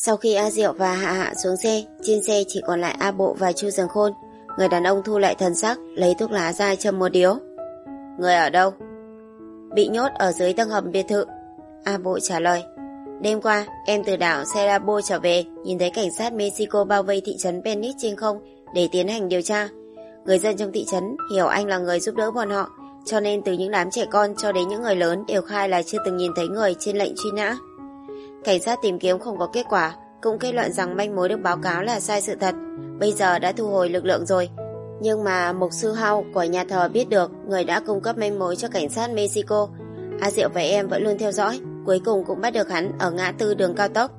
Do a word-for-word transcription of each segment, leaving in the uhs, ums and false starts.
Sau khi A Diệu và Hạ Hạ xuống xe, trên xe chỉ còn lại A Bộ và Chu Dần Khôn. Người đàn ông thu lại thần sắc, lấy thuốc lá ra châm một điếu. Người ở đâu? Bị nhốt ở dưới tầng hầm biệt thự. A Bộ trả lời. Đêm qua, em từ đảo Serabo trở về, nhìn thấy cảnh sát Mexico bao vây thị trấn Phoenix trên không để tiến hành điều tra. Người dân trong thị trấn hiểu anh là người giúp đỡ bọn họ, cho nên từ những đám trẻ con cho đến những người lớn đều khai là chưa từng nhìn thấy người trên lệnh truy nã. Cảnh sát tìm kiếm không có kết quả, cũng kết luận rằng manh mối được báo cáo là sai sự thật. Bây giờ đã thu hồi lực lượng rồi. Nhưng mà mục sư Hao của nhà thờ biết được người đã cung cấp manh mối cho cảnh sát Mexico. A Diệu và em vẫn luôn theo dõi, cuối cùng cũng bắt được hắn ở ngã tư đường cao tốc.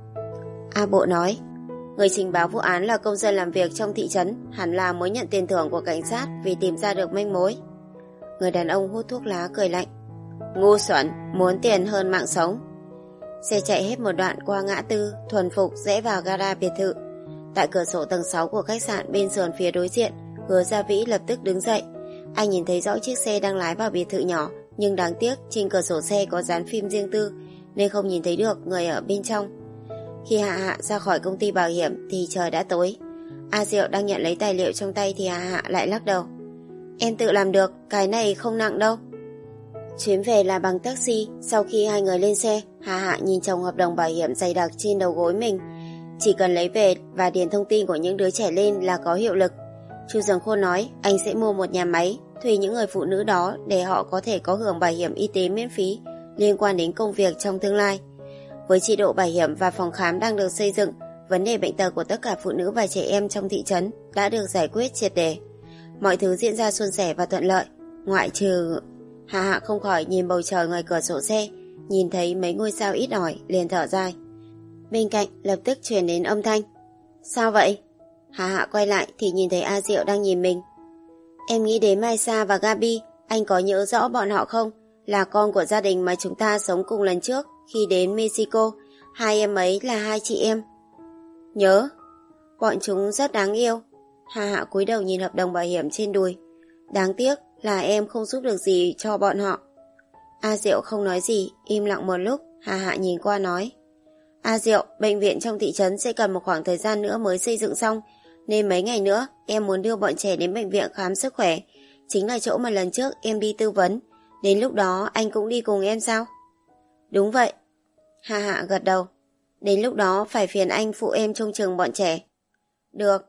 A Bộ nói, người trình báo vụ án là công dân làm việc trong thị trấn, hẳn là mới nhận tiền thưởng của cảnh sát vì tìm ra được manh mối. Người đàn ông hút thuốc lá cười lạnh. Ngu xuẩn, muốn tiền hơn mạng sống. Xe chạy hết một đoạn qua ngã tư, thuần phục rẽ vào gara biệt thự. Tại cửa sổ tầng sáu của khách sạn bên sườn phía đối diện, Hứa Gia Vĩ lập tức đứng dậy. Anh nhìn thấy rõ chiếc xe đang lái vào biệt thự nhỏ, nhưng đáng tiếc trên cửa sổ xe có dán phim riêng tư nên không nhìn thấy được người ở bên trong. Khi Hạ Hạ ra khỏi công ty bảo hiểm thì trời đã tối. A Diệu đang nhận lấy tài liệu trong tay thì Hạ Hạ lại lắc đầu. Em tự làm được, cái này không nặng đâu. Chuyến về là bằng taxi. Sau khi hai người lên xe, Hạ Hạ nhìn chồng hợp đồng bảo hiểm dày đặc trên đầu gối mình. Chỉ cần lấy về và điền thông tin của những đứa trẻ lên là có hiệu lực. Chu Dần Khôn nói anh sẽ mua một nhà máy, thuê những người phụ nữ đó để họ có thể có hưởng bảo hiểm y tế miễn phí liên quan đến công việc trong tương lai. Với chế độ bảo hiểm và phòng khám đang được xây dựng, vấn đề bệnh tật của tất cả phụ nữ và trẻ em trong thị trấn đã được giải quyết triệt để. Mọi thứ diễn ra suôn sẻ và thuận lợi, ngoại trừ... Hạ Hạ không khỏi nhìn bầu trời ngoài cửa sổ xe, nhìn thấy mấy ngôi sao ít ỏi liền thở dài. Bên cạnh lập tức truyền đến âm thanh. Sao vậy? Hạ Hạ quay lại thì nhìn thấy A Diệu đang nhìn mình. Em nghĩ đến Mai Sa và Gabi, anh có nhớ rõ bọn họ không? Là con của gia đình mà chúng ta sống cùng lần trước khi đến Mexico. Hai em ấy là hai chị em. Nhớ. Bọn chúng rất đáng yêu. Hạ Hạ cúi đầu nhìn hợp đồng bảo hiểm trên đùi. Đáng tiếc là em không giúp được gì cho bọn họ. A Diệu không nói gì, im lặng một lúc. Hạ Hạ nhìn qua nói. A Diệu, bệnh viện trong thị trấn sẽ cần một khoảng thời gian nữa mới xây dựng xong, nên mấy ngày nữa em muốn đưa bọn trẻ đến bệnh viện khám sức khỏe. Chính là chỗ mà lần trước em đi tư vấn. Đến lúc đó anh cũng đi cùng em sao? Đúng vậy. Hạ Hạ gật đầu. Đến lúc đó phải phiền anh phụ em trông chừng bọn trẻ. Được.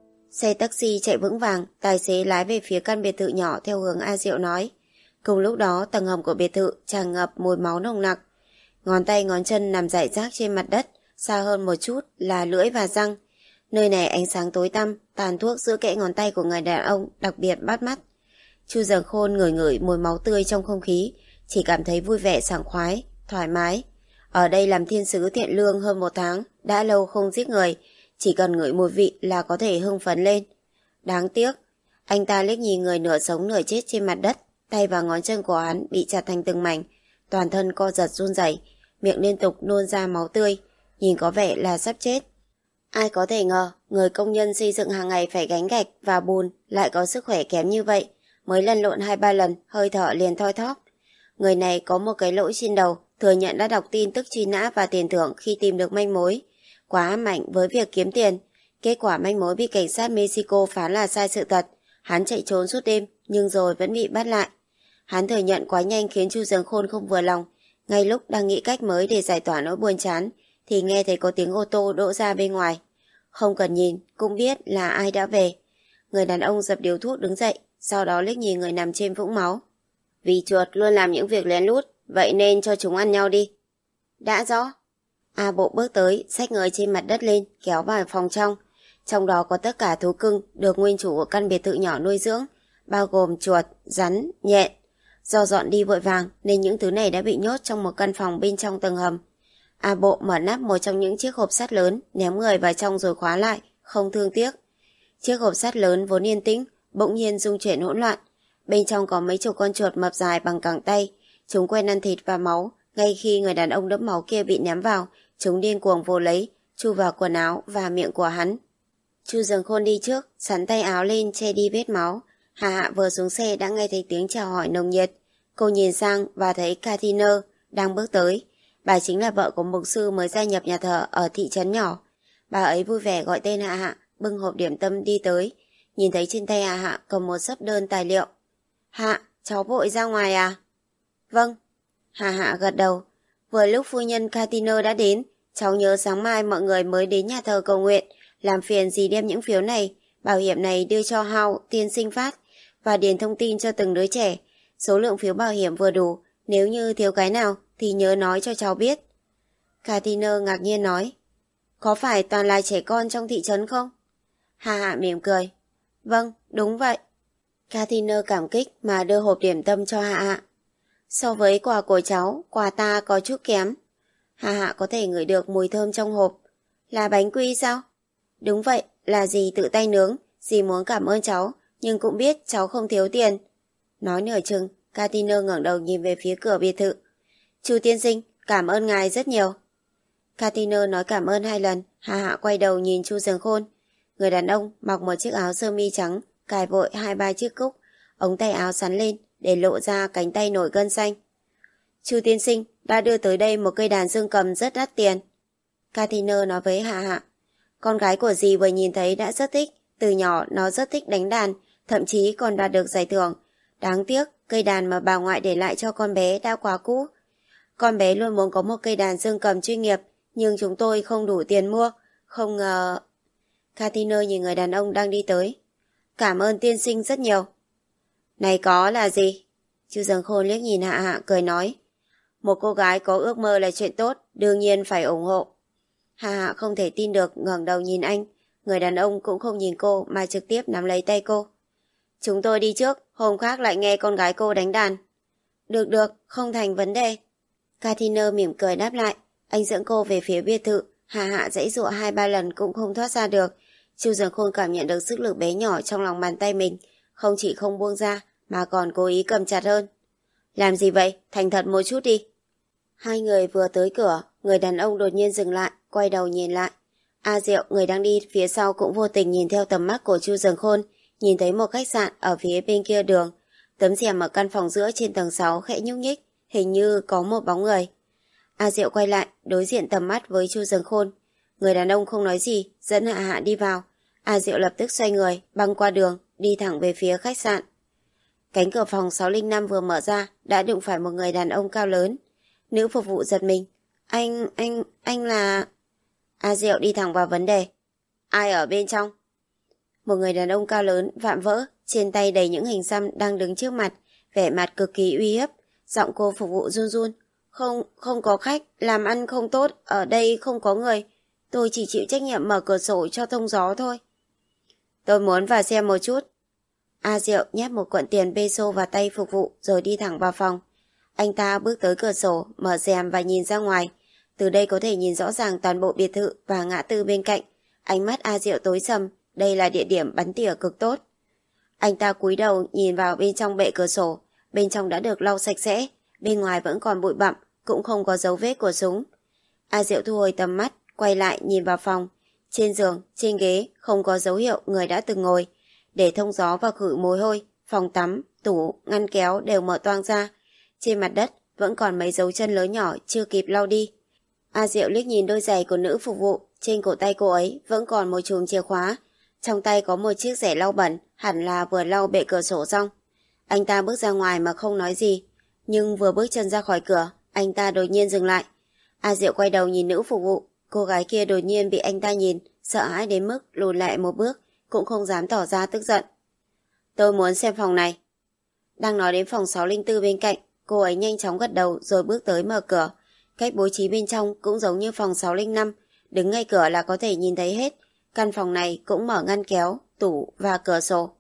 Xe taxi chạy vững vàng, tài xế lái về phía căn biệt thự nhỏ theo hướng A Diệu nói. Cùng lúc đó tầng hầm của biệt thự tràn ngập mùi máu nồng nặc. Ngón tay ngón chân nằm rải rác trên mặt đất, xa hơn một chút là lưỡi và răng. Nơi này ánh sáng tối tăm, tàn thuốc giữa kẽ ngón tay của người đàn ông đặc biệt bắt mắt. Chu Dần Khôn ngửi ngửi mùi máu tươi trong không khí, chỉ cảm thấy vui vẻ sảng khoái, thoải mái. Ở đây làm thiên sứ thiện lương hơn một tháng, đã lâu không giết người, chỉ cần ngửi mùi vị là có thể hưng phấn lên. Đáng tiếc, anh ta liếc nhìn người nửa sống nửa chết trên mặt đất, tay và ngón chân của hắn bị chặt thành từng mảnh, toàn thân co giật run rẩy, miệng liên tục nôn ra máu tươi, nhìn có vẻ là sắp chết. Ai có thể ngờ, người công nhân xây dựng hàng ngày phải gánh gạch và bùn lại có sức khỏe kém như vậy, mới lăn lộn hai ba lần, hơi thở liền thoi thóp. Người này có một cái lỗi trên đầu, thừa nhận đã đọc tin tức truy nã và tiền thưởng khi tìm được manh mối. Quá ám ảnh với việc kiếm tiền, kết quả manh mối bị cảnh sát Mexico phán là sai sự thật. Hắn chạy trốn suốt đêm, nhưng rồi vẫn bị bắt lại. Hắn thừa nhận quá nhanh khiến Chu Dần Khôn không vừa lòng. Ngay lúc đang nghĩ cách mới để giải tỏa nỗi buồn chán, thì nghe thấy có tiếng ô tô đỗ ra bên ngoài. Không cần nhìn, cũng biết là ai đã về. Người đàn ông dập điếu thuốc đứng dậy, sau đó liếc nhìn người nằm trên vũng máu. Vì chuột luôn làm những việc lén lút, vậy nên cho chúng ăn nhau đi. Đã rõ. A Bộ bước tới, xách người trên mặt đất lên, kéo vào phòng trong. Trong đó có tất cả thú cưng được nguyên chủ của căn biệt thự nhỏ nuôi dưỡng, bao gồm chuột, rắn, nhện. Do dọn đi vội vàng nên những thứ này đã bị nhốt trong một căn phòng bên trong tầng hầm. A Bộ mở nắp một trong những chiếc hộp sắt lớn, ném người vào trong rồi khóa lại, không thương tiếc. Chiếc hộp sắt lớn vốn yên tĩnh, bỗng nhiên rung chuyển hỗn loạn. Bên trong có mấy chục con chuột mập dài bằng cẳng tay. Chúng quen ăn thịt và máu. Ngay khi người đàn ông đẫm máu kia bị ném vào, chúng điên cuồng vồ lấy, chui vào quần áo và miệng của hắn. Chu Dần Khôn đi trước, sắn tay áo lên che đi vết máu. Hạ Hạ vừa xuống xe đã nghe thấy tiếng chào hỏi nồng nhiệt. Cô nhìn sang và thấy Kathiner đang bước tới. Bà chính là vợ của mục sư mới gia nhập nhà thờ ở thị trấn nhỏ. Bà ấy vui vẻ gọi tên Hạ Hạ, bưng hộp điểm tâm đi tới. Nhìn thấy trên tay Hạ Hạ cầm một xấp đơn tài liệu. Hạ, cháu vội ra ngoài à? Vâng. Hạ Hạ gật đầu. Vừa lúc phu nhân Katiner đã đến, cháu nhớ sáng mai mọi người mới đến nhà thờ cầu nguyện. Làm phiền dì đem những phiếu này, bảo hiểm này đưa cho Hao tiên sinh phát và điền thông tin cho từng đứa trẻ. Số lượng phiếu bảo hiểm vừa đủ, nếu như thiếu cái nào thì nhớ nói cho cháu biết. Katiner ngạc nhiên nói, có phải toàn là trẻ con trong thị trấn không? Hạ Hạ mỉm cười. Vâng, đúng vậy. Katiner cảm kích mà đưa hộp điểm tâm cho Hạ Hạ. So với quà của cháu, quà ta có chút kém. Hạ Hạ có thể ngửi được mùi thơm trong hộp. Là bánh quy sao? Đúng vậy, là dì tự tay nướng. Dì muốn cảm ơn cháu, nhưng cũng biết cháu không thiếu tiền. Nói nửa chừng, Katiner ngẩng đầu nhìn về phía cửa biệt thự. Chu tiên sinh, cảm ơn ngài rất nhiều. Katiner nói cảm ơn hai lần. Hạ Hạ quay đầu nhìn Chu Dần Khôn. Người đàn ông mặc một chiếc áo sơ mi trắng, cài vội hai ba chiếc cúc, ống tay áo sắn lên để lộ ra cánh tay nổi gân xanh. Chu tiên sinh đã đưa tới đây một cây đàn dương cầm rất đắt tiền. Katiner nói với Hạ Hạ. Con gái của dì vừa nhìn thấy đã rất thích, từ nhỏ nó rất thích đánh đàn, thậm chí còn đạt được giải thưởng. Đáng tiếc, cây đàn mà bà ngoại để lại cho con bé đã quá cũ. Con bé luôn muốn có một cây đàn dương cầm chuyên nghiệp, nhưng chúng tôi không đủ tiền mua, không ngờ... Katiner nhìn người đàn ông đang đi tới. Cảm ơn tiên sinh rất nhiều. Này có là gì? Chu Dần Khôn liếc nhìn Hạ Hạ cười nói. Một cô gái có ước mơ là chuyện tốt, đương nhiên phải ủng hộ. Hạ Hạ không thể tin được ngẩng đầu nhìn anh. Người đàn ông cũng không nhìn cô mà trực tiếp nắm lấy tay cô. Chúng tôi đi trước, hôm khác lại nghe con gái cô đánh đàn. Được được, không thành vấn đề. Katiner mỉm cười đáp lại. Anh dẫn cô về phía biệt thự. Hạ Hạ giãy giụa hai ba lần cũng không thoát ra được. Chu Dần Khôn cảm nhận được sức lực bé nhỏ trong lòng bàn tay mình, không chỉ không buông ra mà còn cố ý cầm chặt hơn. Làm gì vậy? Thành thật một chút đi. Hai người vừa tới cửa, người đàn ông đột nhiên dừng lại, quay đầu nhìn lại. A Diệu, người đang đi phía sau cũng vô tình nhìn theo tầm mắt của Chu Dần Khôn, nhìn thấy một khách sạn ở phía bên kia đường. Tấm rèm ở căn phòng giữa trên tầng sáu khẽ nhúc nhích, hình như có một bóng người. A Diệu quay lại, đối diện tầm mắt với Chu Dần Khôn. Người đàn ông không nói gì, dẫn Hạ Hạ đi vào. A Diệu lập tức xoay người, băng qua đường, đi thẳng về phía khách sạn. Cánh cửa phòng sáu không năm vừa mở ra, đã đụng phải một người đàn ông cao lớn. Nữ phục vụ giật mình. Anh, anh, anh là... A Diệu đi thẳng vào vấn đề. Ai ở bên trong? Một người đàn ông cao lớn, vạm vỡ, trên tay đầy những hình xăm đang đứng trước mặt, vẻ mặt cực kỳ uy hiếp. Giọng cô phục vụ run run. Không, không có khách, làm ăn không tốt, ở đây không có người. Tôi chỉ chịu trách nhiệm mở cửa sổ cho thông gió thôi. Tôi muốn vào xem một chút. A Diệu nhét một cuộn tiền peso vào tay phục vụ rồi đi thẳng vào phòng. Anh ta bước tới cửa sổ, mở rèm và nhìn ra ngoài. Từ đây có thể nhìn rõ ràng toàn bộ biệt thự và ngã tư bên cạnh. Ánh mắt A Diệu tối sầm, đây là địa điểm bắn tỉa cực tốt. Anh ta cúi đầu nhìn vào bên trong bệ cửa sổ. Bên trong đã được lau sạch sẽ, bên ngoài vẫn còn bụi bặm, cũng không có dấu vết của súng. A Diệu thu hồi tầm mắt, quay lại nhìn vào phòng. Trên giường, trên ghế không có dấu hiệu người đã từng ngồi. Để thông gió và khử mùi hôi, phòng tắm, tủ, ngăn kéo đều mở toang ra. Trên mặt đất vẫn còn mấy dấu chân lớn nhỏ chưa kịp lau đi. A Diệu liếc nhìn đôi giày của nữ phục vụ, trên cổ tay cô ấy vẫn còn một chùm chìa khóa. Trong tay có một chiếc rẻ lau bẩn, hẳn là vừa lau bệ cửa sổ xong. Anh ta bước ra ngoài mà không nói gì, nhưng vừa bước chân ra khỏi cửa, anh ta đột nhiên dừng lại. A Diệu quay đầu nhìn nữ phục vụ, cô gái kia đột nhiên bị anh ta nhìn, sợ hãi đến mức lùi lại một bước, cũng không dám tỏ ra tức giận. Tôi muốn xem phòng này. Đang nói đến phòng sáu không bốn bên cạnh, cô ấy nhanh chóng gật đầu rồi bước tới mở cửa. Cách bố trí bên trong cũng giống như phòng sáu không năm, đứng ngay cửa là có thể nhìn thấy hết. Căn phòng này cũng mở ngăn kéo, tủ và cửa sổ.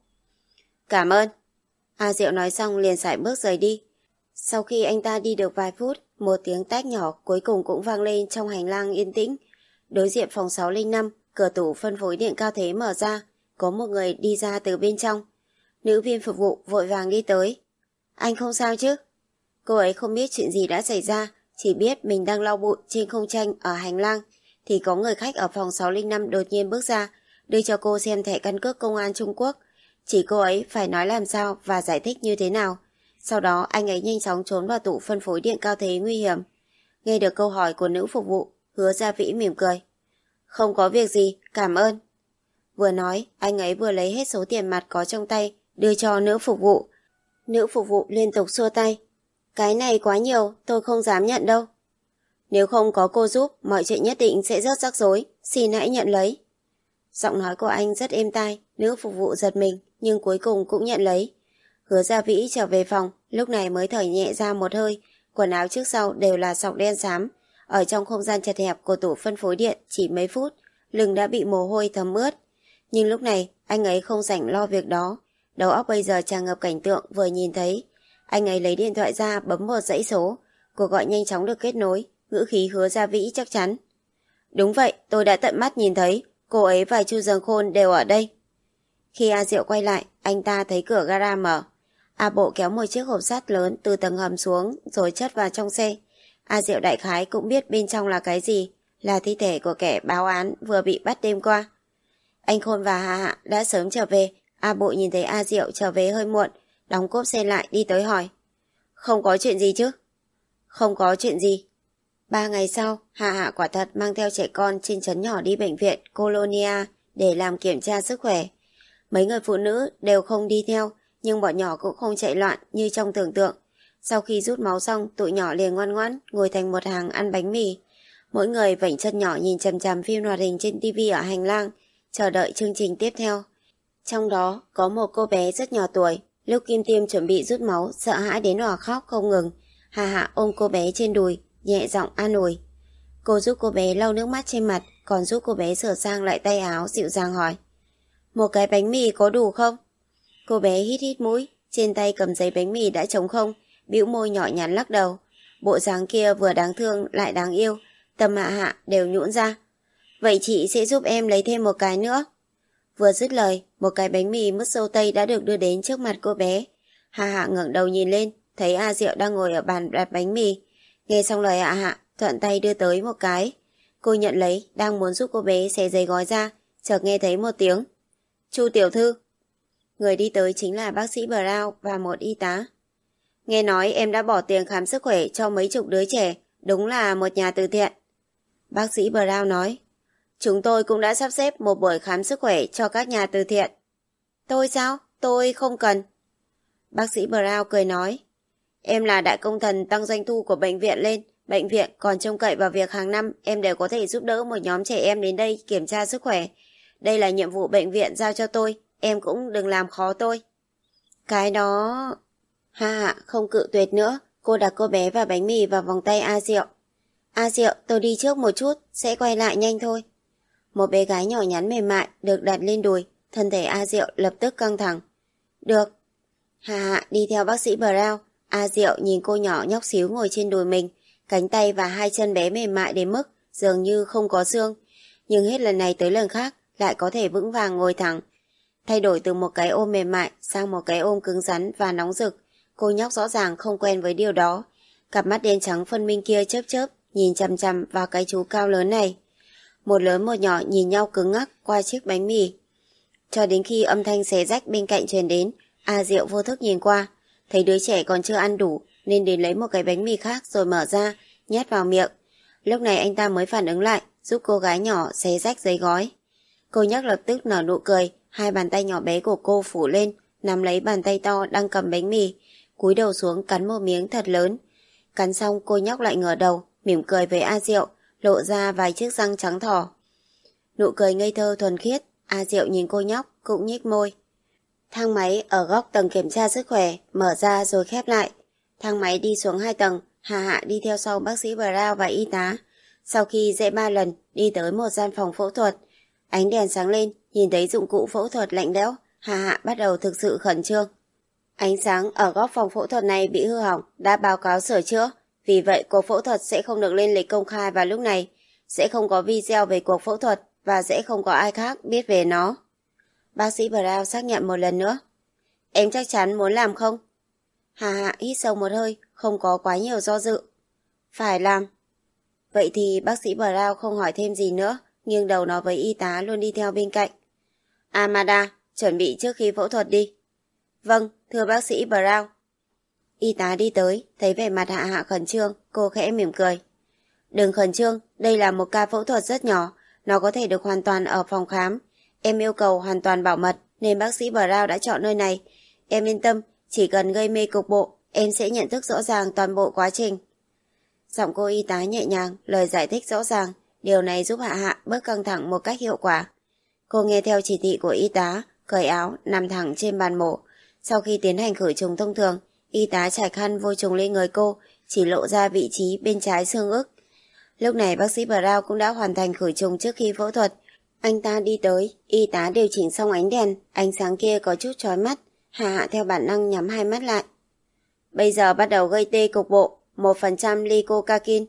Cảm ơn. A Diệu nói xong liền sải bước rời đi. Sau khi anh ta đi được vài phút, một tiếng tách nhỏ cuối cùng cũng vang lên trong hành lang yên tĩnh. Đối diện phòng sáu không năm, cửa tủ phân phối điện cao thế mở ra, có một người đi ra từ bên trong. Nữ viên phục vụ vội vàng đi tới. Anh không sao chứ? Cô ấy không biết chuyện gì đã xảy ra, chỉ biết mình đang lau bụi trên khung tranh ở hành lang, thì có người khách ở phòng sáu không năm đột nhiên bước ra, đưa cho cô xem thẻ căn cước công an Trung Quốc. Chỉ cô ấy phải nói làm sao và giải thích như thế nào. Sau đó anh ấy nhanh chóng trốn vào tủ phân phối điện cao thế nguy hiểm. Nghe được câu hỏi của nữ phục vụ, Hứa Gia Vĩ mỉm cười. Không có việc gì, cảm ơn. Vừa nói, anh ấy vừa lấy hết số tiền mặt có trong tay, đưa cho nữ phục vụ. Nữ phục vụ liên tục xua tay. Cái này quá nhiều, tôi không dám nhận đâu. Nếu không có cô giúp, mọi chuyện nhất định sẽ rất rắc rối, xin hãy nhận lấy. Giọng nói của anh rất êm tai, nữ phục vụ giật mình, nhưng cuối cùng cũng nhận lấy. Hứa Gia Vĩ trở về phòng, lúc này mới thở nhẹ ra một hơi, quần áo trước sau đều là sọc đen xám. Ở trong không gian chật hẹp của tủ phân phối điện chỉ mấy phút, lưng đã bị mồ hôi thấm ướt. Nhưng lúc này, anh ấy không rảnh lo việc đó. Đầu óc bây giờ tràn ngập cảnh tượng vừa nhìn thấy. Anh ấy lấy điện thoại ra bấm một dãy số. Cuộc gọi nhanh chóng được kết nối, ngữ khí Hứa Gia Vĩ chắc chắn. Đúng vậy, tôi đã tận mắt nhìn thấy, cô ấy và Chu Dương Khôn đều ở đây. Khi A Diệu quay lại, anh ta thấy cửa gara mở. A Bộ kéo một chiếc hộp sắt lớn từ tầng hầm xuống rồi chất vào trong xe. A Diệu đại khái cũng biết bên trong là cái gì, là thi thể của kẻ báo án vừa bị bắt đêm qua. Anh Khôn và Hà Hạ đã sớm trở về. A Bộ nhìn thấy A Diệu trở về hơi muộn, đóng cốp xe lại đi tới hỏi. Không có chuyện gì chứ? Không có chuyện gì. Ba ngày sau, Hà Hạ quả thật mang theo trẻ con trên trấn nhỏ đi bệnh viện Colonia để làm kiểm tra sức khỏe. Mấy người phụ nữ đều không đi theo, nhưng bọn nhỏ cũng không chạy loạn như trong tưởng tượng. Sau khi rút máu xong, tụi nhỏ liền ngoan ngoãn ngồi thành một hàng ăn bánh mì. Mỗi người vảnh chân nhỏ nhìn chằm chằm phim hoạt hình trên tivi ở hành lang, chờ đợi chương trình tiếp theo. Trong đó có một cô bé rất nhỏ tuổi, lúc Kim Tiêm chuẩn bị rút máu, sợ hãi đến òa khóc không ngừng. Hà Hạ ôm cô bé trên đùi, nhẹ giọng an ủi. Cô giúp cô bé lau nước mắt trên mặt, còn giúp cô bé sửa sang lại tay áo, dịu dàng hỏi. Một cái bánh mì có đủ không? Cô bé hít hít mũi, trên tay cầm giấy bánh mì đã trống không, bĩu môi nhỏ nhắn lắc đầu. Bộ dáng kia vừa đáng thương lại đáng yêu, tâm Hạ Hạ đều nhũn ra. Vậy chị sẽ giúp em lấy thêm một cái nữa. Vừa dứt lời, một cái bánh mì mứt dâu tây đã được đưa đến trước mặt cô bé. Hạ Hạ ngẩng đầu nhìn lên, thấy A Diệu đang ngồi ở bàn đặt bánh mì. Nghe xong lời Hạ Hạ, thuận tay đưa tới một cái. Cô nhận lấy, đang muốn giúp cô bé xé giấy gói ra, chợt nghe thấy một tiếng. Chu tiểu thư. Người đi tới chính là bác sĩ Brown và một y tá. Nghe nói em đã bỏ tiền khám sức khỏe cho mấy chục đứa trẻ, đúng là một nhà từ thiện. Bác sĩ Brown nói. Chúng tôi cũng đã sắp xếp một buổi khám sức khỏe cho các nhà từ thiện. Tôi sao? Tôi không cần. Bác sĩ Brown cười nói. Em là đại công thần tăng doanh thu của bệnh viện lên. Bệnh viện còn trông cậy vào việc hàng năm em đều có thể giúp đỡ một nhóm trẻ em đến đây kiểm tra sức khỏe. Đây là nhiệm vụ bệnh viện giao cho tôi. Em cũng đừng làm khó tôi. Cái đó... Hà Hạ không cự tuyệt nữa. Cô đặt cô bé và bánh mì vào vòng tay A Diệu. A Diệu, tôi đi trước một chút, sẽ quay lại nhanh thôi. Một bé gái nhỏ nhắn mềm mại được đặt lên đùi, thân thể A Diệu lập tức căng thẳng. Được. Hà Hạ đi theo bác sĩ Brown. A Diệu nhìn cô nhỏ nhóc xíu ngồi trên đùi mình, cánh tay và hai chân bé mềm mại đến mức dường như không có xương, nhưng hết lần này tới lần khác lại có thể vững vàng ngồi thẳng. Thay đổi từ một cái ôm mềm mại sang một cái ôm cứng rắn và nóng rực, cô nhóc rõ ràng không quen với điều đó. Cặp mắt đen trắng phân minh kia chớp chớp nhìn chằm chằm vào cái chú cao lớn này. Một lớn một nhỏ nhìn nhau cứng ngắc qua chiếc bánh mì. Cho đến khi âm thanh xé rách bên cạnh truyền đến, A Diệu vô thức nhìn qua, thấy đứa trẻ còn chưa ăn đủ nên đến lấy một cái bánh mì khác rồi mở ra, nhét vào miệng. Lúc này anh ta mới phản ứng lại, giúp cô gái nhỏ xé rách giấy gói. Cô nhóc lập tức nở nụ cười, hai bàn tay nhỏ bé của cô phủ lên, nắm lấy bàn tay to đang cầm bánh mì, cúi đầu xuống cắn một miếng thật lớn. Cắn xong cô nhóc lại ngửa đầu, mỉm cười với A Diệu, lộ ra vài chiếc răng trắng thỏ. Nụ cười ngây thơ thuần khiết, A Diệu nhìn cô nhóc cũng nhếch môi. Thang máy ở góc tầng kiểm tra sức khỏe mở ra rồi khép lại. Thang máy đi xuống hai tầng, Hà Hạ đi theo sau bác sĩ Brown và y tá. Sau khi dễ ba lần, đi tới một gian phòng phẫu thuật. Ánh đèn sáng lên, nhìn thấy dụng cụ phẫu thuật lạnh lẽo, Hà Hạ bắt đầu thực sự khẩn trương. Ánh sáng ở góc phòng phẫu thuật này bị hư hỏng, đã báo cáo sửa chữa. Vì vậy cuộc phẫu thuật sẽ không được lên lịch công khai vào lúc này. Sẽ không có video về cuộc phẫu thuật và sẽ không có ai khác biết về nó. Bác sĩ Brown xác nhận một lần nữa. Em chắc chắn muốn làm không? Hà Hạ hít sâu một hơi, không có quá nhiều do dự. Phải làm. Vậy thì bác sĩ Brown không hỏi thêm gì nữa, nghiêng đầu nói với y tá luôn đi theo bên cạnh. Amada, chuẩn bị trước khi phẫu thuật đi. Vâng, thưa bác sĩ Brown. Y tá đi tới, thấy vẻ mặt Hạ Hạ khẩn trương, cô khẽ mỉm cười. Đừng khẩn trương, đây là một ca phẫu thuật rất nhỏ, nó có thể được hoàn toàn ở phòng khám. Em yêu cầu hoàn toàn bảo mật nên bác sĩ Brown đã chọn nơi này. Em yên tâm, chỉ cần gây mê cục bộ, em sẽ nhận thức rõ ràng toàn bộ quá trình. Giọng cô y tá nhẹ nhàng, lời giải thích rõ ràng, điều này giúp Hạ Hạ bớt căng thẳng một cách hiệu quả. Cô nghe theo chỉ thị của y tá, cởi áo, nằm thẳng trên bàn mổ. Sau khi tiến hành khử trùng thông thường, y tá trải khăn vô trùng lên người cô, chỉ lộ ra vị trí bên trái xương ức. Lúc này bác sĩ Brown cũng đã hoàn thành khử trùng trước khi phẫu thuật. Anh ta đi tới, y tá điều chỉnh xong ánh đèn, ánh sáng kia có chút chói mắt. Hạ Hạ theo bản năng nhắm hai mắt lại. Bây giờ bắt đầu gây tê cục bộ, một phần trăm licocaine.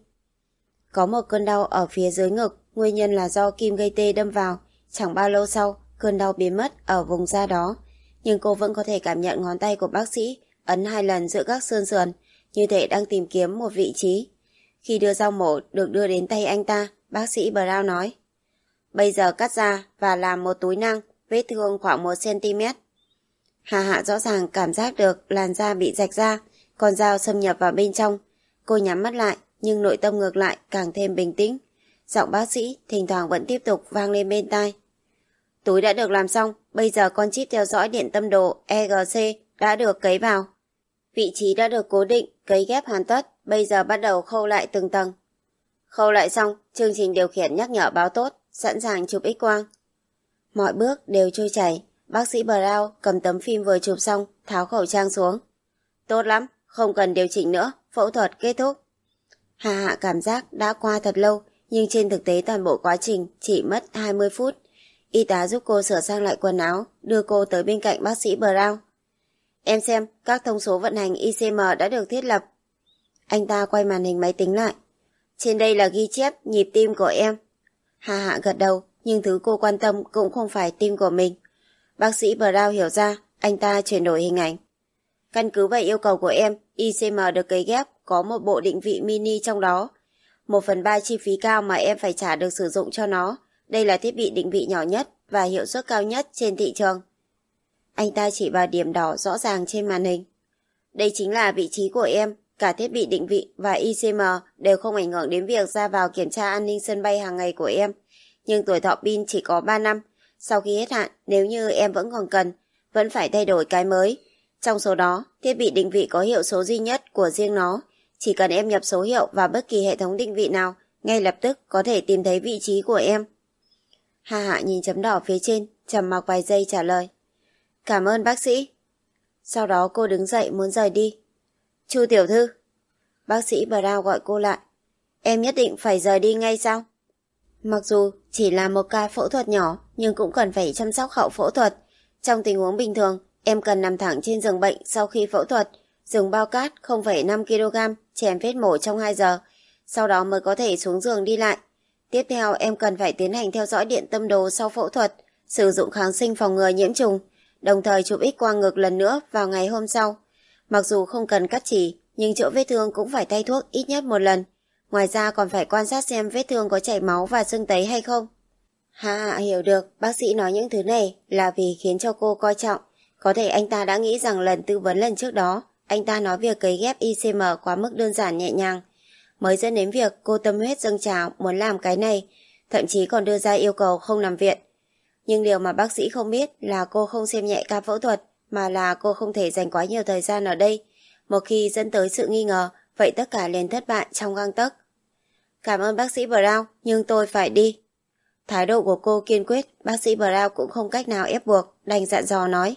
Có một cơn đau ở phía dưới ngực, nguyên nhân là do kim gây tê đâm vào. Chẳng bao lâu sau, cơn đau biến mất ở vùng da đó. Nhưng cô vẫn có thể cảm nhận ngón tay của bác sĩ ấn hai lần giữa các xương sườn, như thể đang tìm kiếm một vị trí. Khi đưa dao mổ được đưa đến tay anh ta, bác sĩ Brown nói: Bây giờ cắt ra và làm một túi nang, vết thương khoảng một xăng-ti-mét. Hạ Hạ rõ ràng cảm giác được làn da bị rạch ra, con dao xâm nhập vào bên trong. Cô nhắm mắt lại, nhưng nội tâm ngược lại càng thêm bình tĩnh. Giọng bác sĩ thỉnh thoảng vẫn tiếp tục vang lên bên tai. Túi đã được làm xong, bây giờ con chip theo dõi điện tâm đồ e giê xê đã được cấy vào. Vị trí đã được cố định, cấy ghép hoàn tất, bây giờ bắt đầu khâu lại từng tầng. Khâu lại xong, chương trình điều khiển nhắc nhở báo tốt, sẵn sàng chụp X-quang. Mọi bước đều trôi chảy, bác sĩ Brown cầm tấm phim vừa chụp xong, tháo khẩu trang xuống. Tốt lắm, không cần điều chỉnh nữa, phẫu thuật kết thúc. Hạ Hạ cảm giác đã qua thật lâu, nhưng trên thực tế toàn bộ quá trình chỉ mất hai mươi phút. Y tá giúp cô sửa sang lại quần áo, đưa cô tới bên cạnh bác sĩ Brown. Em xem, các thông số vận hành i xê em đã được thiết lập. Anh ta quay màn hình máy tính lại. Trên đây là ghi chép nhịp tim của em. Hạ Hạ gật đầu, nhưng thứ cô quan tâm cũng không phải tim của mình. Bác sĩ Brown hiểu ra, anh ta chuyển đổi hình ảnh. Căn cứ vào yêu cầu của em, i xê em được cấy ghép có một bộ định vị mini trong đó. Một phần ba chi phí cao mà em phải trả được sử dụng cho nó. Đây là thiết bị định vị nhỏ nhất và hiệu suất cao nhất trên thị trường. Anh ta chỉ vào điểm đỏ rõ ràng trên màn hình. Đây chính là vị trí của em. Cả thiết bị định vị và i xê em đều không ảnh hưởng đến việc ra vào kiểm tra an ninh sân bay hàng ngày của em. Nhưng tuổi thọ pin chỉ có ba năm. Sau khi hết hạn, nếu như em vẫn còn cần, vẫn phải thay đổi cái mới. Trong số đó, thiết bị định vị có hiệu số duy nhất của riêng nó. Chỉ cần em nhập số hiệu vào bất kỳ hệ thống định vị nào, ngay lập tức có thể tìm thấy vị trí của em. Hạ Hạ nhìn chấm đỏ phía trên, trầm mặc vài giây trả lời. Cảm ơn bác sĩ. Sau đó cô đứng dậy muốn rời đi. Chu tiểu thư. Bác sĩ Brown gọi cô lại. Em nhất định phải rời đi ngay sao? Mặc dù chỉ là một ca phẫu thuật nhỏ, nhưng cũng cần phải chăm sóc hậu phẫu thuật. Trong tình huống bình thường, em cần nằm thẳng trên giường bệnh sau khi phẫu thuật, dùng bao cát không phẩy năm ki lô gam chèn vết mổ trong hai giờ, sau đó mới có thể xuống giường đi lại. Tiếp theo em cần phải tiến hành theo dõi điện tâm đồ sau phẫu thuật, sử dụng kháng sinh phòng ngừa nhiễm trùng, đồng thời chụp X-quang ngực lần nữa vào ngày hôm sau. Mặc dù không cần cắt chỉ, nhưng chỗ vết thương cũng phải thay thuốc ít nhất một lần. Ngoài ra còn phải quan sát xem vết thương có chảy máu và sưng tấy hay không. Hạ Hạ hiểu được bác sĩ nói những thứ này là vì khiến cho cô coi trọng. Có thể anh ta đã nghĩ rằng lần tư vấn lần trước đó, anh ta nói việc cấy ghép i xê em quá mức đơn giản nhẹ nhàng, mới dẫn đến việc cô tâm huyết dâng trào muốn làm cái này, thậm chí còn đưa ra yêu cầu không nằm viện. Nhưng điều mà bác sĩ không biết là cô không xem nhẹ ca phẫu thuật, mà là cô không thể dành quá nhiều thời gian ở đây. Một khi dẫn tới sự nghi ngờ, vậy tất cả liền thất bại trong gang tấc. Cảm ơn bác sĩ Brown, nhưng tôi phải đi. Thái độ của cô kiên quyết, bác sĩ Brown cũng không cách nào ép buộc, đành dặn dò nói.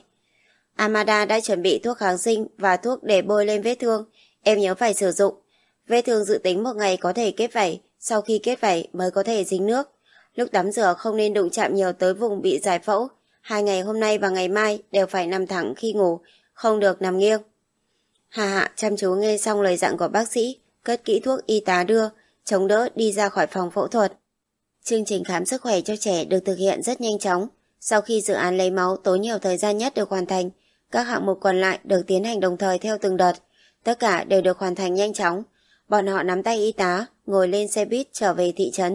Amada đã chuẩn bị thuốc kháng sinh và thuốc để bôi lên vết thương, em nhớ phải sử dụng. Vết thương dự tính một ngày có thể kết vảy, sau khi kết vảy mới có thể dính nước. Lúc tắm rửa không nên đụng chạm nhiều tới vùng bị giải phẫu. Hai ngày hôm nay và ngày mai đều phải nằm thẳng khi ngủ, không được nằm nghiêng. Hạ Hạ chăm chú nghe xong lời dặn của bác sĩ, cất kỹ thuốc y tá đưa, chống đỡ đi ra khỏi phòng phẫu thuật. Chương trình khám sức khỏe cho trẻ được thực hiện rất nhanh chóng. Sau khi dự án lấy máu tốn nhiều thời gian nhất được hoàn thành, các hạng mục còn lại được tiến hành đồng thời theo từng đợt. Tất cả đều được hoàn thành nhanh chóng. Bọn họ nắm tay y tá, ngồi lên xe buýt trở về thị trấn.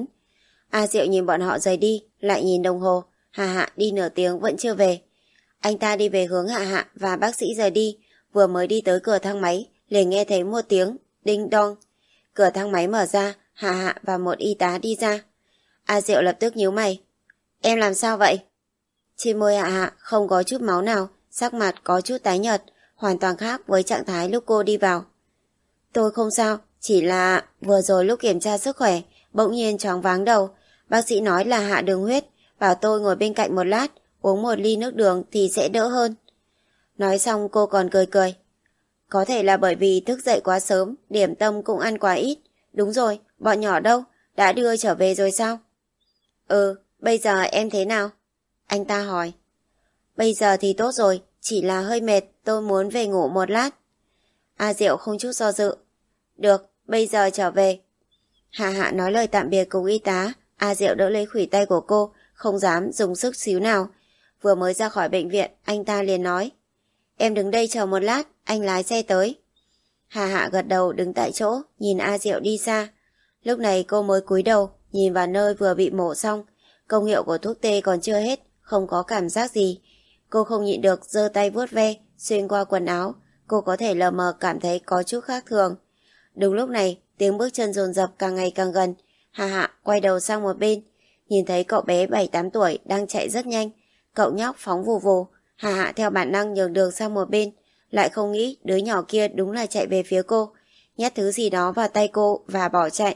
A Diệu nhìn bọn họ rời đi, lại nhìn đồng hồ. Hạ Hạ đi nửa tiếng vẫn chưa về. Anh ta đi về hướng Hạ Hạ và bác sĩ rời đi. Vừa mới đi tới cửa thang máy, liền nghe thấy một tiếng đinh đong. Cửa thang máy mở ra, Hạ Hạ và một y tá đi ra. A Diệu lập tức nhíu mày. Em làm sao vậy? Trên môi Hạ Hạ không có chút máu nào, sắc mặt có chút tái nhợt, hoàn toàn khác với trạng thái lúc cô đi vào. Tôi không sao, chỉ là vừa rồi lúc kiểm tra sức khỏe, bỗng nhiên choáng váng đầu. Bác sĩ nói là hạ đường huyết, bảo tôi ngồi bên cạnh một lát, uống một ly nước đường thì sẽ đỡ hơn. Nói xong cô còn cười cười. Có thể là bởi vì thức dậy quá sớm, điểm tâm cũng ăn quá ít. Đúng rồi, bọn nhỏ đâu? Đã đưa trở về rồi sao? Ừ, bây giờ em thế nào? Anh ta hỏi. Bây giờ thì tốt rồi, chỉ là hơi mệt, tôi muốn về ngủ một lát. A Diệu không chút do dự. Được, bây giờ trở về. Hạ Hạ nói lời tạm biệt cùng y tá. A Diệu đỡ lấy khuỷu tay của cô, không dám dùng sức xíu nào. Vừa mới ra khỏi bệnh viện, anh ta liền nói. Em đứng đây chờ một lát, anh lái xe tới. Hạ Hạ gật đầu đứng tại chỗ, nhìn A Diệu đi xa. Lúc này cô mới cúi đầu, nhìn vào nơi vừa bị mổ xong. Công hiệu của thuốc tê còn chưa hết, không có cảm giác gì. Cô không nhịn được giơ tay vuốt ve, xuyên qua quần áo. Cô có thể lờ mờ cảm thấy có chút khác thường. Đúng lúc này, tiếng bước chân dồn dập càng ngày càng gần. Hạ Hạ quay đầu sang một bên, nhìn thấy cậu bé bảy tám tuổi đang chạy rất nhanh. Cậu nhóc phóng vù vù. Hạ Hạ theo bản năng nhường đường sang một bên, lại không nghĩ đứa nhỏ kia đúng là chạy về phía cô, nhét thứ gì đó vào tay cô và bỏ chạy.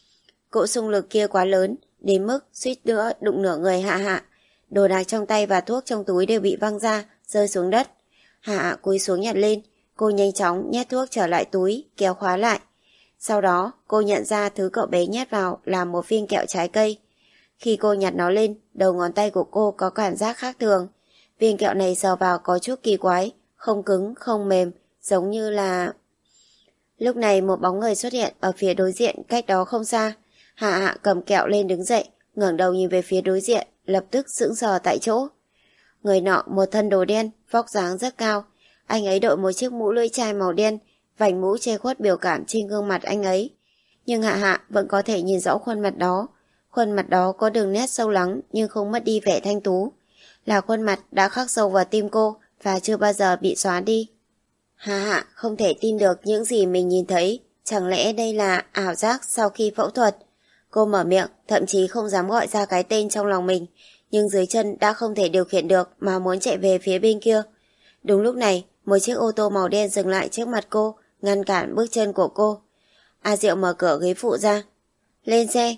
Cỗ xung lực kia quá lớn, đến mức suýt nữa đụng nửa người Hạ Hạ. Đồ đạc trong tay và thuốc trong túi đều bị văng ra, rơi xuống đất. Hạ Hạ cúi xuống nhặt lên, cô nhanh chóng nhét thuốc trở lại túi, kéo khóa lại. Sau đó, cô nhận ra thứ cậu bé nhét vào là một viên kẹo trái cây. Khi cô nhặt nó lên, đầu ngón tay của cô có cảm giác khác thường. Viên kẹo này sờ vào có chút kỳ quái, không cứng, không mềm, giống như là... Lúc này một bóng người xuất hiện ở phía đối diện cách đó không xa. Hạ Hạ cầm kẹo lên đứng dậy, ngẩng đầu nhìn về phía đối diện, lập tức sững sờ tại chỗ. Người nọ một thân đồ đen, vóc dáng rất cao. Anh ấy đội một chiếc mũ lưỡi chai màu đen, vành mũ che khuất biểu cảm trên gương mặt anh ấy. Nhưng Hạ Hạ vẫn có thể nhìn rõ khuôn mặt đó. Khuôn mặt đó có đường nét sâu lắng nhưng không mất đi vẻ thanh tú. Là khuôn mặt đã khắc sâu vào tim cô và chưa bao giờ bị xóa đi. Hạ Hạ không thể tin được những gì mình nhìn thấy. Chẳng lẽ đây là ảo giác sau khi phẫu thuật? Cô mở miệng, thậm chí không dám gọi ra cái tên trong lòng mình, nhưng dưới chân đã không thể điều khiển được mà muốn chạy về phía bên kia. Đúng lúc này, một chiếc ô tô màu đen dừng lại trước mặt cô, ngăn cản bước chân của cô. A Diệu mở cửa ghế phụ ra. Lên xe.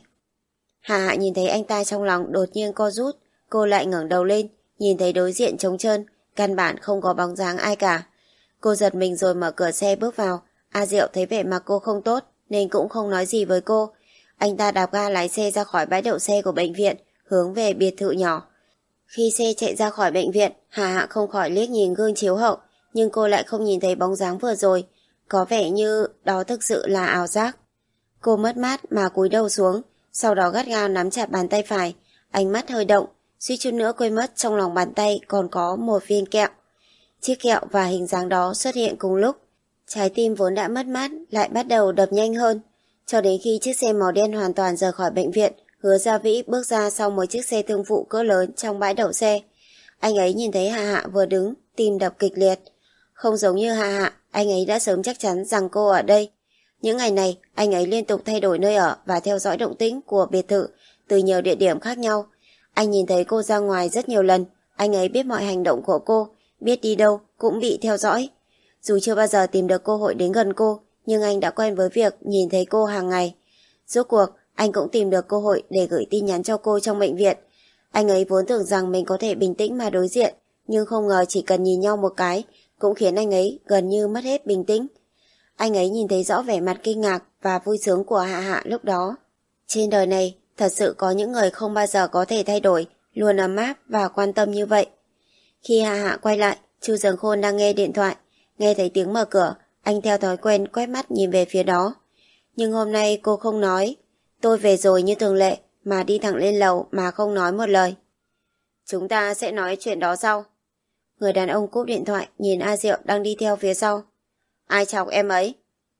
Hạ Hạ nhìn thấy anh ta trong lòng đột nhiên co rút, cô lại ngẩng đầu lên, nhìn thấy đối diện trống trơn, căn bản không có bóng dáng ai cả. Cô giật mình rồi mở cửa xe bước vào. A Diệu thấy vẻ mặt cô không tốt nên cũng không nói gì với cô. Anh ta đạp ga lái xe ra khỏi bãi đậu xe của bệnh viện, hướng về biệt thự nhỏ. Khi xe chạy ra khỏi bệnh viện, Hạ Hạ không khỏi liếc nhìn gương chiếu hậu, nhưng cô lại không nhìn thấy bóng dáng vừa rồi. Có vẻ như đó thực sự là ảo giác. Cô mất mát mà cúi đầu xuống, sau đó gắt gao nắm chặt bàn tay phải, ánh mắt hơi động, suýt chút nữa quên mất trong lòng bàn tay còn có một viên kẹo. Chiếc kẹo và hình dáng đó xuất hiện cùng lúc. Trái tim vốn đã mất mát lại bắt đầu đập nhanh hơn. Cho đến khi chiếc xe màu đen hoàn toàn rời khỏi bệnh viện, Hứa Gia Vĩ bước ra sau một chiếc xe thương vụ cỡ lớn trong bãi đậu xe. Anh ấy nhìn thấy Hạ Hạ vừa đứng, tim đập kịch liệt. Không giống như Hạ Hạ, anh ấy đã sớm chắc chắn rằng cô ở đây. Những ngày này, anh ấy liên tục thay đổi nơi ở và theo dõi động tĩnh của biệt thự từ nhiều địa điểm khác nhau. Anh nhìn thấy cô ra ngoài rất nhiều lần, anh ấy biết mọi hành động của cô, biết đi đâu cũng bị theo dõi. Dù chưa bao giờ tìm được cơ hội đến gần cô, nhưng anh đã quen với việc nhìn thấy cô hàng ngày. Rốt cuộc, anh cũng tìm được cơ hội để gửi tin nhắn cho cô trong bệnh viện. Anh ấy vốn tưởng rằng mình có thể bình tĩnh mà đối diện, nhưng không ngờ chỉ cần nhìn nhau một cái cũng khiến anh ấy gần như mất hết bình tĩnh. Anh ấy nhìn thấy rõ vẻ mặt kinh ngạc và vui sướng của Hạ Hạ lúc đó. Trên đời này, thật sự có những người không bao giờ có thể thay đổi, luôn ấm áp và quan tâm như vậy. Khi Hạ Hạ quay lại, Chu Dần Khôn đang nghe điện thoại. Nghe thấy tiếng mở cửa, anh theo thói quen quét mắt nhìn về phía đó. Nhưng hôm nay cô không nói. Tôi về rồi như thường lệ, mà đi thẳng lên lầu mà không nói một lời. Chúng ta sẽ nói chuyện đó sau. Người đàn ông cúp điện thoại nhìn A Diệu đang đi theo phía sau. Ai chọc em ấy?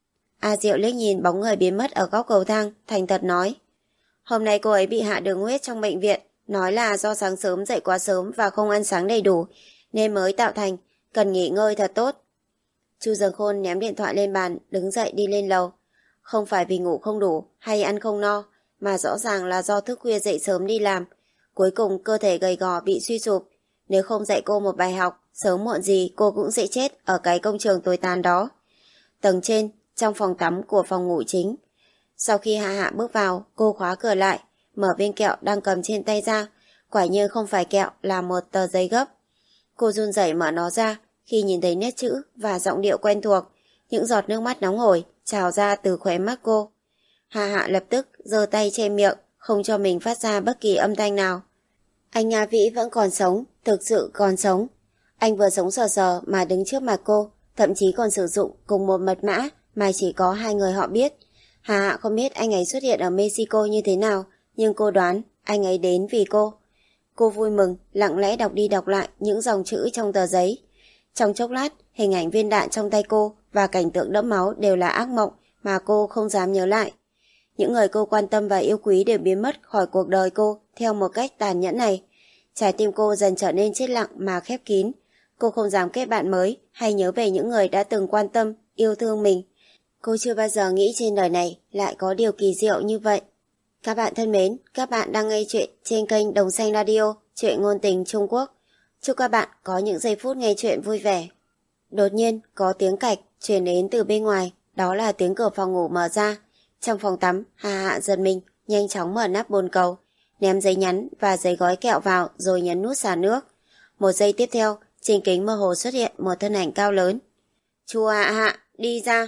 A Diệu liếc nhìn bóng người biến mất ở góc cầu thang, thành thật nói. Hôm nay cô ấy bị hạ đường huyết trong bệnh viện, nói là do sáng sớm dậy quá sớm và không ăn sáng đầy đủ, nên mới tạo thành, cần nghỉ ngơi thật tốt. Chu Dần Khôn ném điện thoại lên bàn, đứng dậy đi lên lầu. Không phải vì ngủ không đủ hay ăn không no, mà rõ ràng là do thức khuya dậy sớm đi làm. Cuối cùng cơ thể gầy gò bị suy sụp. Nếu không dạy cô một bài học, sớm muộn gì cô cũng sẽ chết ở cái công trường tồi tàn đó. Tầng trên, trong phòng tắm của phòng ngủ chính. Sau khi Hạ Hạ bước vào, cô khóa cửa lại, mở viên kẹo đang cầm trên tay ra. Quả nhiên không phải kẹo, là một tờ giấy gấp. Cô run rẩy mở nó ra, khi nhìn thấy nét chữ và giọng điệu quen thuộc, những giọt nước mắt nóng hổi trào ra từ khóe mắt cô. Hạ Hạ lập tức giơ tay che miệng, không cho mình phát ra bất kỳ âm thanh nào. Anh Nha Vĩ vẫn còn sống, thực sự còn sống. Anh vừa sống sờ sờ mà đứng trước mặt cô, thậm chí còn sử dụng cùng một mật mã mà chỉ có hai người họ biết. Hạ Hạ không biết anh ấy xuất hiện ở Mexico như thế nào, nhưng cô đoán anh ấy đến vì cô. Cô vui mừng, lặng lẽ đọc đi đọc lại những dòng chữ trong tờ giấy. Trong chốc lát, hình ảnh viên đạn trong tay cô và cảnh tượng đẫm máu đều là ác mộng mà cô không dám nhớ lại. Những người cô quan tâm và yêu quý đều biến mất khỏi cuộc đời cô theo một cách tàn nhẫn này. Trái tim cô dần trở nên chết lặng mà khép kín. Cô không dám kết bạn mới hay nhớ về những người đã từng quan tâm, yêu thương mình. Cô chưa bao giờ nghĩ trên đời này lại có điều kỳ diệu như vậy. Các bạn thân mến, các bạn đang nghe chuyện trên kênh Đồng Xanh Radio, chuyện ngôn tình Trung Quốc. Chúc các bạn có những giây phút nghe chuyện vui vẻ. Đột nhiên có tiếng cạch truyền đến từ bên ngoài, đó là tiếng cửa phòng ngủ mở ra. Trong phòng tắm, Hà Hạ giật mình, nhanh chóng mở nắp bồn cầu, ném giấy nhắn và giấy gói kẹo vào rồi nhấn nút xả nước. Một giây tiếp theo, trên kính mơ hồ xuất hiện một thân ảnh cao lớn. Chú Hạ Hạ, đi ra.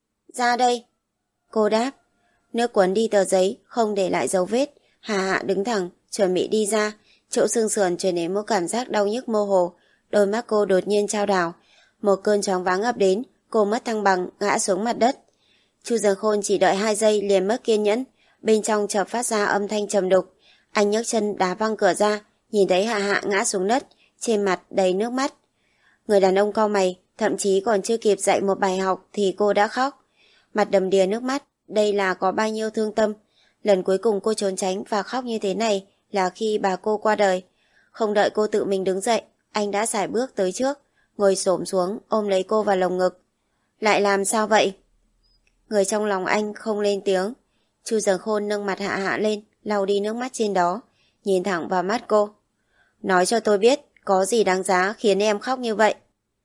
Ra đây. Cô đáp. Nước cuốn đi tờ giấy, không để lại dấu vết. Hà Hạ đứng thẳng, chuẩn bị đi ra. Chỗ xương sườn truyền đến một cảm giác đau nhức mơ hồ. Đôi mắt cô đột nhiên chao đảo. Một cơn choáng váng ập đến, cô mất thăng bằng, ngã xuống mặt đất. Chu Dần Khôn chỉ đợi hai giây liền mất kiên nhẫn. Bên trong chợt phát ra âm thanh trầm đục. Anh nhấc chân đá văng cửa ra, nhìn thấy Hạ Hạ ngã xuống đất, trên mặt đầy nước mắt. Người đàn ông cau mày, thậm chí còn chưa kịp dạy một bài học thì cô đã khóc. Mặt đầm đìa nước mắt, đây là có bao nhiêu thương tâm. Lần cuối cùng cô trốn tránh và khóc như thế này là khi bà cô qua đời. Không đợi cô tự mình đứng dậy, anh đã sải bước tới trước, ngồi xổm xuống ôm lấy cô vào lồng ngực. Lại làm sao vậy? Người trong lòng anh không lên tiếng. Chu Dần Khôn nâng mặt Hạ Hạ lên, lau đi nước mắt trên đó, nhìn thẳng vào mắt cô. Nói cho tôi biết, có gì đáng giá khiến em khóc như vậy?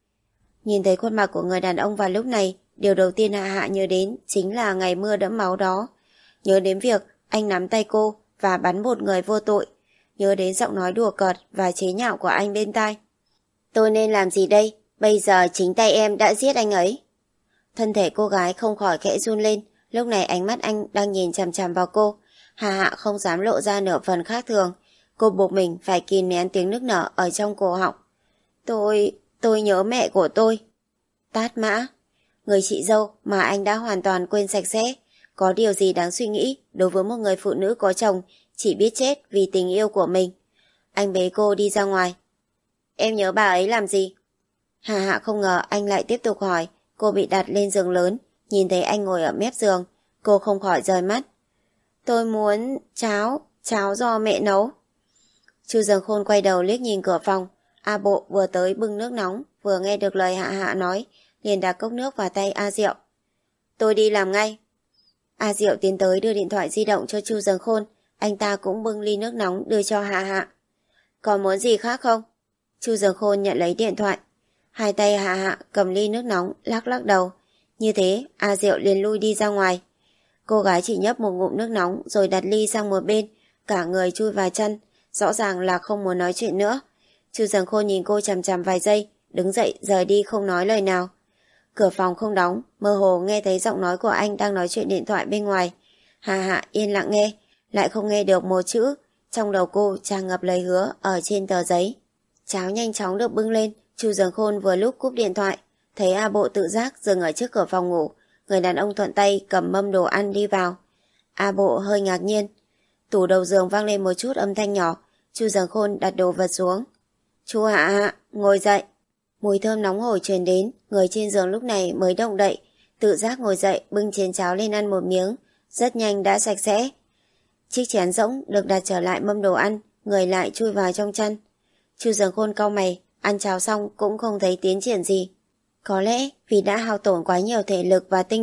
Nhìn thấy khuôn mặt của người đàn ông vào lúc này, điều đầu tiên Hạ Hạ nhớ đến chính là ngày mưa đẫm máu đó. Nhớ đến việc anh nắm tay cô và bắn một người vô tội. Nhớ đến giọng nói đùa cợt và chế nhạo của anh bên tai. Tôi nên làm gì đây? Bây giờ chính tay em đã giết anh ấy. Thân thể cô gái không khỏi khẽ run lên. Lúc này ánh mắt anh đang nhìn chằm chằm vào cô. Hạ Hạ không dám lộ ra nửa phần khác thường. Cô buộc mình phải kìm nén tiếng nức nở ở trong cổ họng. Tôi... tôi nhớ mẹ của tôi. Tát Mã. Người chị dâu mà anh đã hoàn toàn quên sạch sẽ. Có điều gì đáng suy nghĩ đối với một người phụ nữ có chồng chỉ biết chết vì tình yêu của mình. Anh bế cô đi ra ngoài. Em nhớ bà ấy làm gì? Hà Hạ không ngờ anh lại tiếp tục hỏi. Cô bị đặt lên giường lớn, nhìn thấy anh ngồi ở mép giường, cô không khỏi rời mắt. Tôi muốn cháo, cháo do mẹ nấu. Chu Dần Khôn quay đầu liếc nhìn cửa phòng. A Bộ vừa tới bưng nước nóng, vừa nghe được lời Hạ Hạ nói, liền đặt cốc nước vào tay A Diệu. Tôi đi làm ngay. A Diệu tiến tới đưa điện thoại di động cho Chu Dần Khôn, anh ta cũng bưng ly nước nóng đưa cho Hạ Hạ. Còn muốn gì khác không? Chu Dần Khôn nhận lấy điện thoại. Hai tay Hạ Hạ cầm ly nước nóng, lắc lắc đầu. Như thế, A Diệu liền lui đi ra ngoài. Cô gái chỉ nhấp một ngụm nước nóng rồi đặt ly sang một bên, cả người chui vào chăn, rõ ràng là không muốn nói chuyện nữa. Chu Dần Khôn nhìn cô chằm chằm vài giây, đứng dậy rời đi không nói lời nào. Cửa phòng không đóng, mơ hồ nghe thấy giọng nói của anh đang nói chuyện điện thoại bên ngoài. Hạ Hạ yên lặng nghe, lại không nghe được một chữ. Trong đầu cô tràn ngập lời hứa ở trên tờ giấy. Cháo nhanh chóng được bưng lên. Chu Dần Khôn vừa lúc cúp điện thoại, thấy A Bộ tự giác dừng ở trước cửa phòng ngủ. Người đàn ông thuận tay cầm mâm đồ ăn đi vào. A Bộ hơi ngạc nhiên. Tủ đầu giường vang lên một chút âm thanh nhỏ. Chu Dần Khôn đặt đồ vật xuống. Chu Hạ Hạ, ngồi dậy. Mùi thơm nóng hổi truyền đến. Người trên giường lúc này mới động đậy, tự giác ngồi dậy bưng chén cháo lên ăn một miếng. Rất nhanh đã sạch sẽ. Chiếc chén rỗng được đặt trở lại mâm đồ ăn, người lại chui vào trong chăn. Chu Dần Khôn cau mày, ăn cháo xong cũng không thấy tiến triển gì. Có lẽ vì đã hao tổn quá nhiều thể lực và tinh lực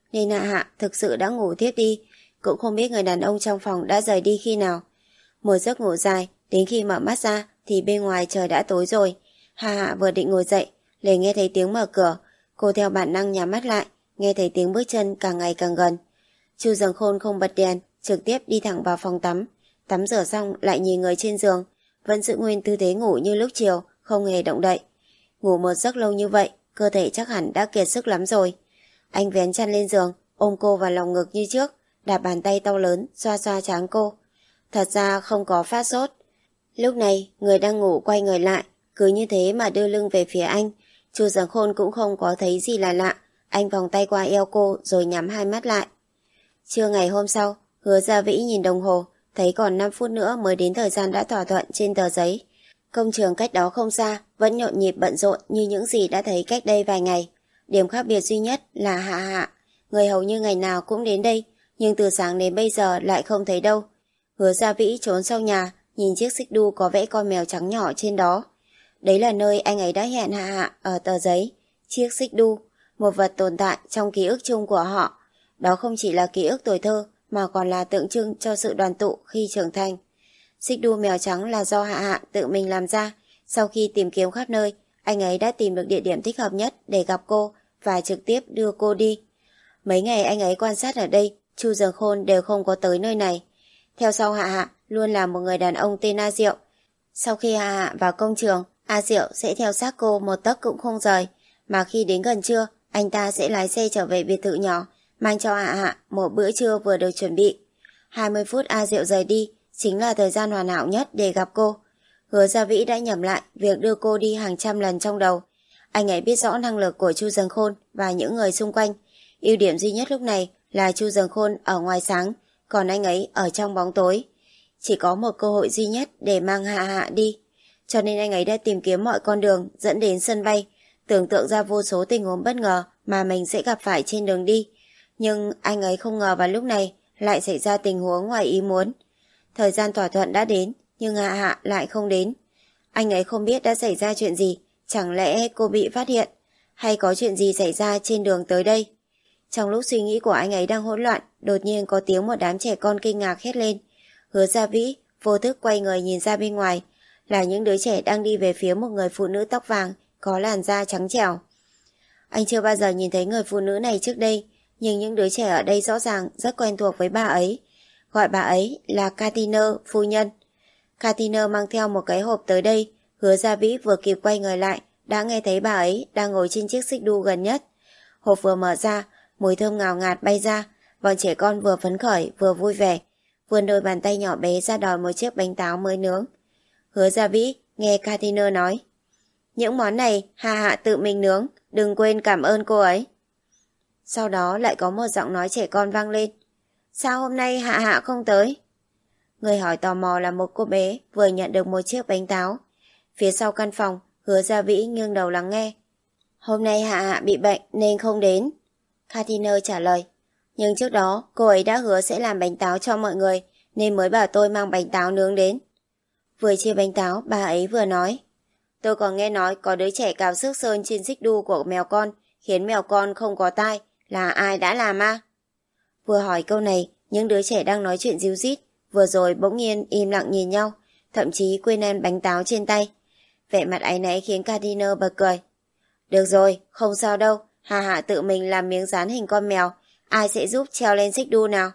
nên Hạ Hạ thực sự đã ngủ thiếp đi, cũng không biết người đàn ông trong phòng đã rời đi khi nào. Một giấc ngủ dài, đến khi mở mắt ra thì bên ngoài trời đã tối rồi. Hạ Hạ vừa định ngồi dậy, liền nghe thấy tiếng mở cửa. Cô theo bản năng nhắm mắt lại, nghe thấy tiếng bước chân càng ngày càng gần. Chu Dần Khôn không bật đèn, trực tiếp đi thẳng vào phòng tắm. Tắm rửa xong lại nhìn người trên giường, vẫn giữ nguyên tư thế ngủ như lúc chiều, không hề động đậy. Ngủ một giấc lâu như vậy, cơ thể chắc hẳn đã kiệt sức lắm rồi. Anh vén chăn lên giường, ôm cô vào lòng ngực như trước, đạp bàn tay to lớn xoa xoa trán cô. Thật ra không có phát sốt. Lúc này người đang ngủ quay người lại, cứ như thế mà đưa lưng về phía anh. Chu Dần Khôn cũng không có thấy gì là lạ. Anh vòng tay qua eo cô rồi nhắm hai mắt lại. Trưa ngày hôm sau, Hứa Gia Vĩ nhìn đồng hồ, thấy còn năm phút nữa mới đến thời gian đã thỏa thuận trên tờ giấy. Công trường cách đó không xa vẫn nhộn nhịp bận rộn như những gì đã thấy cách đây vài ngày. Điểm khác biệt duy nhất là Hạ Hạ. Người hầu như ngày nào cũng đến đây, nhưng từ sáng đến bây giờ lại không thấy đâu. Hứa Gia Vĩ trốn sau nhà, nhìn chiếc xích đu có vẽ con mèo trắng nhỏ trên đó. Đấy là nơi anh ấy đã hẹn Hạ Hạ ở tờ giấy. Chiếc xích đu, một vật tồn tại trong ký ức chung của họ. Đó không chỉ là ký ức tuổi thơ, mà còn là tượng trưng cho sự đoàn tụ khi trưởng thành. Xích đu mèo trắng là do Hạ Hạ tự mình làm ra. Sau khi tìm kiếm khắp nơi, anh ấy đã tìm được địa điểm thích hợp nhất để gặp cô và trực tiếp đưa cô đi. Mấy ngày anh ấy quan sát ở đây, Chu Dần Khôn đều không có tới nơi này. Theo sau Hạ Hạ luôn là một người đàn ông tên A Diệu. Sau khi Hạ Hạ vào công trường, A Diệu sẽ theo sát cô một tấc cũng không rời, mà khi đến gần trưa, anh ta sẽ lái xe trở về biệt thự nhỏ, mang cho Hạ Hạ một bữa trưa vừa được chuẩn bị. hai mươi phút A Diệu rời đi chính là thời gian hoàn hảo nhất để gặp cô. Hứa Gia Vĩ đã nhẩm lại việc đưa cô đi hàng trăm lần trong đầu. Anh ấy biết rõ năng lực của Chu Dần Khôn và những người xung quanh. Ưu điểm duy nhất lúc này là Chu Dần Khôn ở ngoài sáng, còn anh ấy ở trong bóng tối. Chỉ có một cơ hội duy nhất để mang Hạ Hạ đi. Cho nên anh ấy đã tìm kiếm mọi con đường dẫn đến sân bay, tưởng tượng ra vô số tình huống bất ngờ mà mình sẽ gặp phải trên đường đi. Nhưng anh ấy không ngờ vào lúc này lại xảy ra tình huống ngoài ý muốn. Thời gian thỏa thuận đã đến, nhưng Hạ Hạ lại không đến. Anh ấy không biết đã xảy ra chuyện gì, chẳng lẽ cô bị phát hiện, hay có chuyện gì xảy ra trên đường tới đây. Trong lúc suy nghĩ của anh ấy đang hỗn loạn, đột nhiên có tiếng một đám trẻ con kinh ngạc hét lên. Hứa Gia Vĩ vô thức quay người nhìn ra bên ngoài, là những đứa trẻ đang đi về phía một người phụ nữ tóc vàng, có làn da trắng trẻo. Anh chưa bao giờ nhìn thấy người phụ nữ này trước đây, nhưng những đứa trẻ ở đây rõ ràng rất quen thuộc với bà ấy. Gọi bà ấy là Katiner phu nhân. Katiner mang theo một cái hộp tới đây. Hứa Gia Vĩ vừa kịp quay người lại, đã nghe thấy bà ấy đang ngồi trên chiếc xích đu gần nhất. Hộp vừa mở ra, mùi thơm ngào ngạt bay ra. Bọn trẻ con vừa phấn khởi vừa vui vẻ, vươn đôi bàn tay nhỏ bé ra đòi một chiếc bánh táo mới nướng. Hứa Gia Vĩ nghe Katiner nói, những món này Hạ Hạ tự mình nướng, đừng quên cảm ơn cô ấy. Sau đó lại có một giọng nói trẻ con vang lên, sao hôm nay Hạ Hạ không tới? Người hỏi tò mò là một cô bé vừa nhận được một chiếc bánh táo. Phía sau căn phòng, Hứa Gia Vĩ nghiêng đầu lắng nghe. Hôm nay Hạ Hạ bị bệnh nên không đến. Katiner trả lời, nhưng trước đó cô ấy đã hứa sẽ làm bánh táo cho mọi người, nên mới bảo tôi mang bánh táo nướng đến. Vừa chia bánh táo, bà ấy vừa nói, tôi còn nghe nói có đứa trẻ cào xước sơn trên xích đu của mèo con, khiến mèo con không có tai, là ai đã làm à? Vừa hỏi câu này, những đứa trẻ đang nói chuyện ríu rít, vừa rồi bỗng nhiên im lặng nhìn nhau, thậm chí quên ăn bánh táo trên tay. Vẻ mặt áy náy khiến Katiner bật cười. Được rồi, không sao đâu, Hạ Hạ tự mình làm miếng dán hình con mèo, ai sẽ giúp treo lên xích đu nào?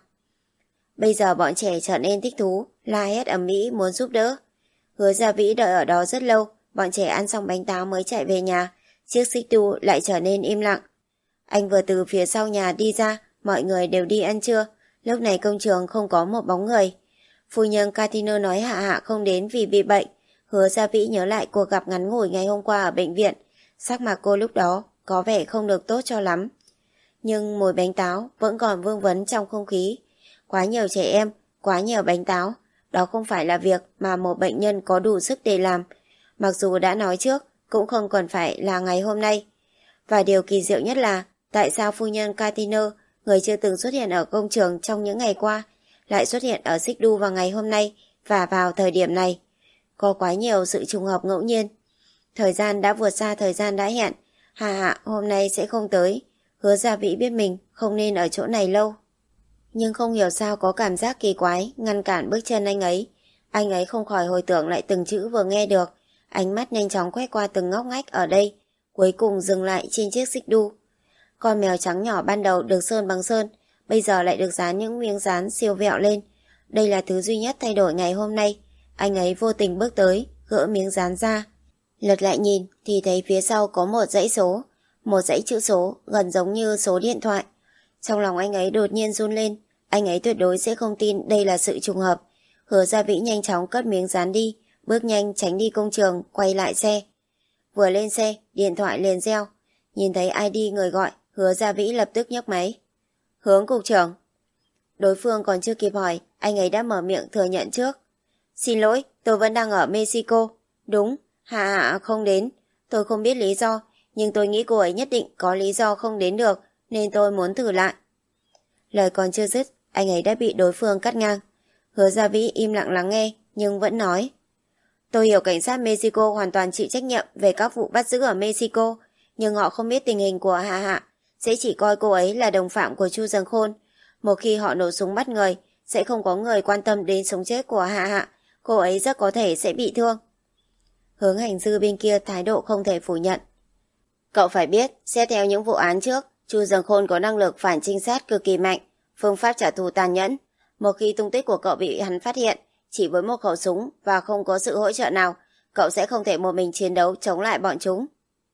Bây giờ bọn trẻ trở nên thích thú, la hét ầm ĩ muốn giúp đỡ. Hứa Gia Vĩ đợi ở đó rất lâu, bọn trẻ ăn xong bánh táo mới chạy về nhà, chiếc xích đu lại trở nên im lặng. Anh vừa từ phía sau nhà đi ra, mọi người đều đi ăn trưa, lúc này công trường không có một bóng người. Phu nhân Katiner nói Hạ Hạ không đến vì bị bệnh. Hứa Gia Vĩ nhớ lại cuộc gặp ngắn ngủi ngày hôm qua ở bệnh viện, sắc mặt cô lúc đó có vẻ không được tốt cho lắm. Nhưng mùi bánh táo vẫn còn vương vấn trong không khí. Quá nhiều trẻ em, quá nhiều bánh táo, đó không phải là việc mà một bệnh nhân có đủ sức để làm. Mặc dù đã nói trước, cũng không còn phải là ngày hôm nay. Và điều kỳ diệu nhất là, tại sao phu nhân Katiner, người chưa từng xuất hiện ở công trường trong những ngày qua, lại xuất hiện ở xích đu vào ngày hôm nay và vào thời điểm này? Có quá nhiều sự trùng hợp ngẫu nhiên. Thời gian đã vượt xa thời gian đã hẹn. Hạ Hạ hôm nay sẽ không tới. Hứa Gia Vĩ biết mình không nên ở chỗ này lâu. Nhưng không hiểu sao có cảm giác kỳ quái ngăn cản bước chân anh ấy. Anh ấy không khỏi hồi tưởng lại từng chữ vừa nghe được. Ánh mắt nhanh chóng quét qua từng ngóc ngách ở đây, cuối cùng dừng lại trên chiếc xích đu. Con mèo trắng nhỏ ban đầu được sơn bằng sơn, bây giờ lại được dán những miếng dán siêu vẹo lên. Đây là thứ duy nhất thay đổi ngày hôm nay. Anh ấy vô tình bước tới, gỡ miếng dán ra. Lật lại nhìn thì thấy phía sau có một dãy số, một dãy chữ số gần giống như số điện thoại. Trong lòng anh ấy đột nhiên run lên, anh ấy tuyệt đối sẽ không tin đây là sự trùng hợp. Hứa Gia Vĩ nhanh chóng cất miếng dán đi, bước nhanh tránh đi công trường, quay lại xe. Vừa lên xe, điện thoại liền reo. Nhìn thấy i đê người gọi, Hứa Gia Vĩ lập tức nhấc máy. Hướng cục trưởng. Đối phương còn chưa kịp hỏi, anh ấy đã mở miệng thừa nhận trước. Xin lỗi, tôi vẫn đang ở Mexico. Đúng, Hạ Hạ không đến. Tôi không biết lý do, nhưng tôi nghĩ cô ấy nhất định có lý do không đến được, nên tôi muốn thử lại. Lời còn chưa dứt, anh ấy đã bị đối phương cắt ngang. Hứa Gia Vĩ im lặng lắng nghe, nhưng vẫn nói. Tôi hiểu cảnh sát Mexico hoàn toàn chịu trách nhiệm về các vụ bắt giữ ở Mexico, nhưng họ không biết tình hình của Hạ Hạ, sẽ chỉ coi cô ấy là đồng phạm của Chu Dần Khôn. Một khi họ nổ súng bắt người, sẽ không có người quan tâm đến sống chết của Hạ Hạ, cô ấy rất có thể sẽ bị thương. Hướng Hành Dư bên kia thái độ không thể phủ nhận. Cậu phải biết, xét theo những vụ án trước, Chu Dần Khôn có năng lực phản trinh sát cực kỳ mạnh, phương pháp trả thù tàn nhẫn. Một khi tung tích của cậu bị hắn phát hiện, chỉ với một khẩu súng và không có sự hỗ trợ nào, cậu sẽ không thể một mình chiến đấu chống lại bọn chúng.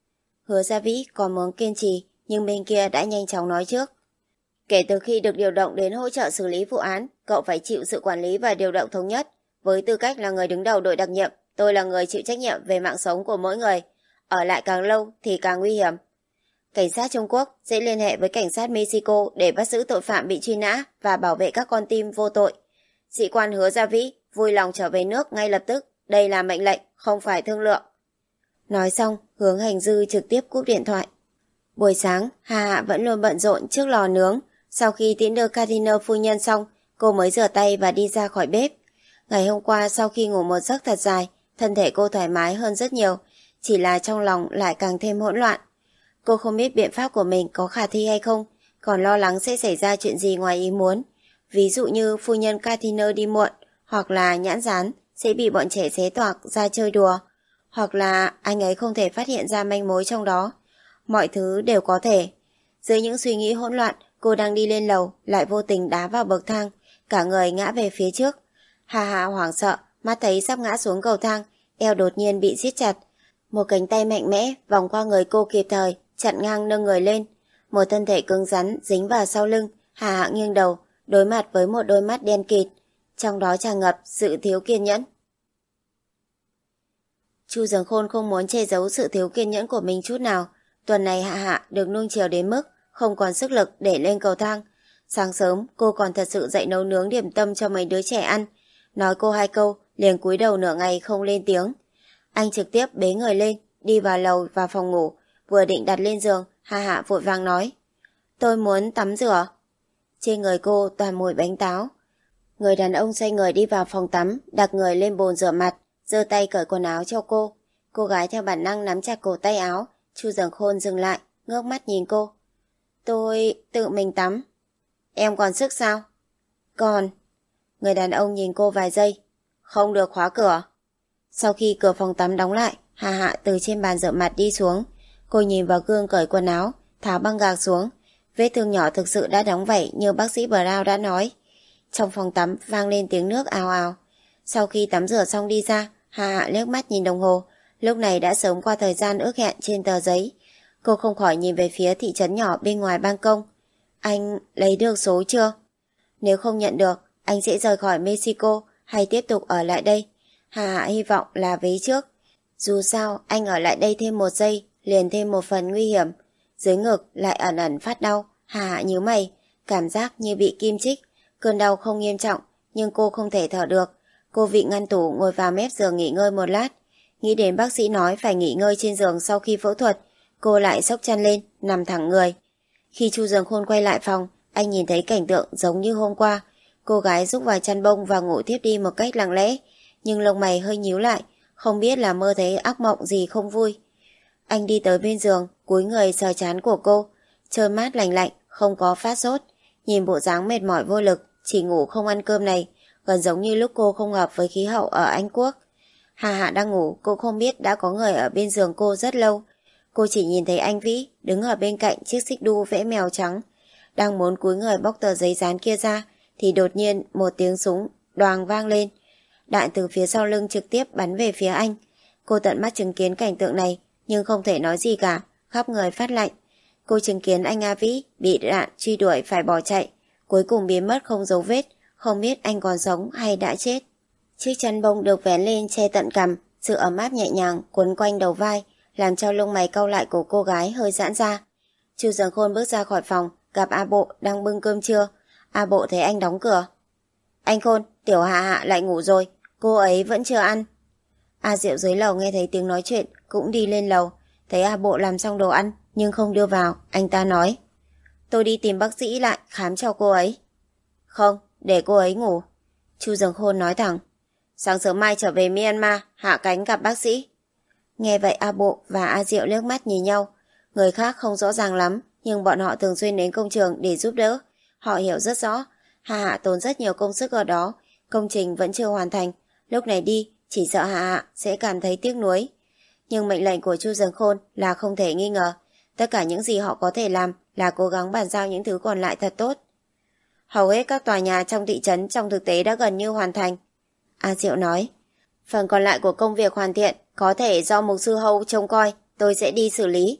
Hứa Gia Vĩ còn muốn kiên trì, nhưng bên kia đã nhanh chóng nói trước. Kể từ khi được điều động đến hỗ trợ xử lý vụ án, cậu phải chịu sự quản lý và điều động thống nhất. Với tư cách là người đứng đầu đội đặc nhiệm, tôi là người chịu trách nhiệm về mạng sống của mỗi người. Ở lại càng lâu thì càng nguy hiểm. Cảnh sát Trung Quốc sẽ liên hệ với cảnh sát Mexico để bắt giữ tội phạm bị truy nã và bảo vệ các con tim vô tội. Sĩ quan Hứa Gia Vĩ vui lòng trở về nước ngay lập tức. Đây là mệnh lệnh, không phải thương lượng. Nói xong, Hướng Hành Dư trực tiếp cúp điện thoại. Buổi sáng, Hà Hạ vẫn luôn bận rộn trước lò nướng. Sau khi tiễn đưa Catherine phu nhân xong, cô mới rửa tay và đi ra khỏi bếp. Ngày hôm qua sau khi ngủ một giấc thật dài, thân thể cô thoải mái hơn rất nhiều, chỉ là trong lòng lại càng thêm hỗn loạn. Cô không biết biện pháp của mình có khả thi hay không, còn lo lắng sẽ xảy ra chuyện gì ngoài ý muốn. Ví dụ như phu nhân Catherine đi muộn, hoặc là Nhãn Rán sẽ bị bọn trẻ xé toạc ra chơi đùa, hoặc là anh ấy không thể phát hiện ra manh mối trong đó. Mọi thứ đều có thể. Dưới những suy nghĩ hỗn loạn, cô đang đi lên lầu, lại vô tình đá vào bậc thang, cả người ngã về phía trước. Hà Hà hoảng sợ, mắt thấy sắp ngã xuống cầu thang, eo đột nhiên bị siết chặt. Một cánh tay mạnh mẽ vòng qua người cô kịp thời, chặn ngang nâng người lên. Một thân thể cứng rắn dính vào sau lưng, Hà Hạ nghiêng đầu, đối mặt với một đôi mắt đen kịt, trong đó tràn ngập sự thiếu kiên nhẫn. Chu Dần Khôn không muốn che giấu sự thiếu kiên nhẫn của mình chút nào. Tuần này Hạ Hạ được nuông chiều đến mức không còn sức lực để lên cầu thang. Sáng sớm cô còn thật sự dậy nấu nướng điểm tâm cho mấy đứa trẻ ăn. Nói cô hai câu, liền cúi đầu nửa ngày không lên tiếng. Anh trực tiếp bế người lên, đi vào lầu và phòng ngủ. Vừa định đặt lên giường, Hạ Hạ vội vàng nói. Tôi muốn tắm rửa. Trên người cô toàn mùi bánh táo. Người đàn ông xoay người đi vào phòng tắm, đặt người lên bồn rửa mặt, giơ tay cởi quần áo cho cô. Cô gái theo bản năng nắm chặt cổ tay áo. Chu Dần Khôn dừng lại, ngước mắt nhìn cô. Tôi tự mình tắm. Em còn sức sao? Còn. Người đàn ông nhìn cô vài giây. Không được khóa cửa. Sau khi cửa phòng tắm đóng lại, Hà Hạ từ trên bàn rửa mặt đi xuống. Cô nhìn vào gương cởi quần áo, tháo băng gạc xuống. Vết thương nhỏ thực sự đã đóng vảy như bác sĩ Brown đã nói. Trong phòng tắm vang lên tiếng nước ào ào. Sau khi tắm rửa xong đi ra, Hà Hạ liếc mắt nhìn đồng hồ. Lúc này đã sớm qua thời gian ước hẹn trên tờ giấy. Cô không khỏi nhìn về phía thị trấn nhỏ bên ngoài ban công. Anh lấy được số chưa? Nếu không nhận được, anh sẽ rời khỏi Mexico hay tiếp tục ở lại đây? Hà Hạ hy vọng là vế trước. Dù sao, anh ở lại đây thêm một giây, liền thêm một phần nguy hiểm. Dưới ngực lại ẩn ẩn phát đau. Hà Hạ nhíu mày, cảm giác như bị kim chích. Cơn đau không nghiêm trọng, nhưng cô không thể thở được. Cô vịn ngăn tủ ngồi vào mép giường nghỉ ngơi một lát. Nghĩ đến bác sĩ nói phải nghỉ ngơi trên giường sau khi phẫu thuật, cô lại xốc chăn lên, nằm thẳng người. Khi Chu Dần Khôn quay lại phòng, anh nhìn thấy cảnh tượng giống như hôm qua. Cô gái rúc vào chăn bông và ngủ thiếp đi một cách lặng lẽ, nhưng lông mày hơi nhíu lại, không biết là mơ thấy ác mộng gì không vui. Anh đi tới bên giường, cúi người sờ trán của cô. trơn mát lành lạnh, không có phát sốt. Nhìn bộ dáng mệt mỏi vô lực, chỉ ngủ không ăn cơm này, gần giống như lúc cô không hợp với khí hậu ở Anh Quốc. Hà Hạ đang ngủ, cô không biết đã có người ở bên giường cô rất lâu. Cô chỉ nhìn thấy anh Vĩ đứng ở bên cạnh chiếc xích đu vẽ mèo trắng. Đang muốn cúi người bóc tờ giấy dán kia ra, thì đột nhiên một tiếng súng đoàng vang lên. Đạn từ phía sau lưng trực tiếp bắn về phía anh. Cô tận mắt chứng kiến cảnh tượng này, nhưng không thể nói gì cả, khắp người phát lạnh. Cô chứng kiến anh A Vĩ bị đạn truy đuổi phải bỏ chạy, cuối cùng biến mất không dấu vết, không biết anh còn sống hay đã chết. Chiếc chăn bông được vén lên che tận cằm, sự ấm áp nhẹ nhàng quấn quanh đầu vai, làm cho lông mày cau lại của cô gái hơi giãn ra. Chu Dần Khôn bước ra khỏi phòng, gặp A Bộ đang bưng cơm trưa. A Bộ thấy anh đóng cửa. Anh Khôn, Tiểu Hạ Hạ lại ngủ rồi, cô ấy vẫn chưa ăn. A Diệu dưới lầu nghe thấy tiếng nói chuyện, cũng đi lên lầu, thấy A Bộ làm xong đồ ăn, nhưng không đưa vào, anh ta nói. Tôi đi tìm bác sĩ lại, khám cho cô ấy. Không, để cô ấy ngủ. Chu Dần Khôn nói thẳng. Sáng sớm mai trở về Myanmar, hạ cánh gặp bác sĩ. Nghe vậy A Bộ và A Diệu liếc mắt nhìn nhau. Người khác không rõ ràng lắm, nhưng bọn họ thường xuyên đến công trường để giúp đỡ. Họ hiểu rất rõ, Hạ Hạ tốn rất nhiều công sức ở đó, công trình vẫn chưa hoàn thành. Lúc này đi, chỉ sợ Hạ Hạ sẽ cảm thấy tiếc nuối. Nhưng mệnh lệnh của Chu Dần Khôn là không thể nghi ngờ. Tất cả những gì họ có thể làm là cố gắng bàn giao những thứ còn lại thật tốt. Hầu hết các tòa nhà trong thị trấn trong thực tế đã gần như hoàn thành. A Diệu nói. Phần còn lại của công việc hoàn thiện có thể do Mục Sư Hâu trông coi, tôi sẽ đi xử lý.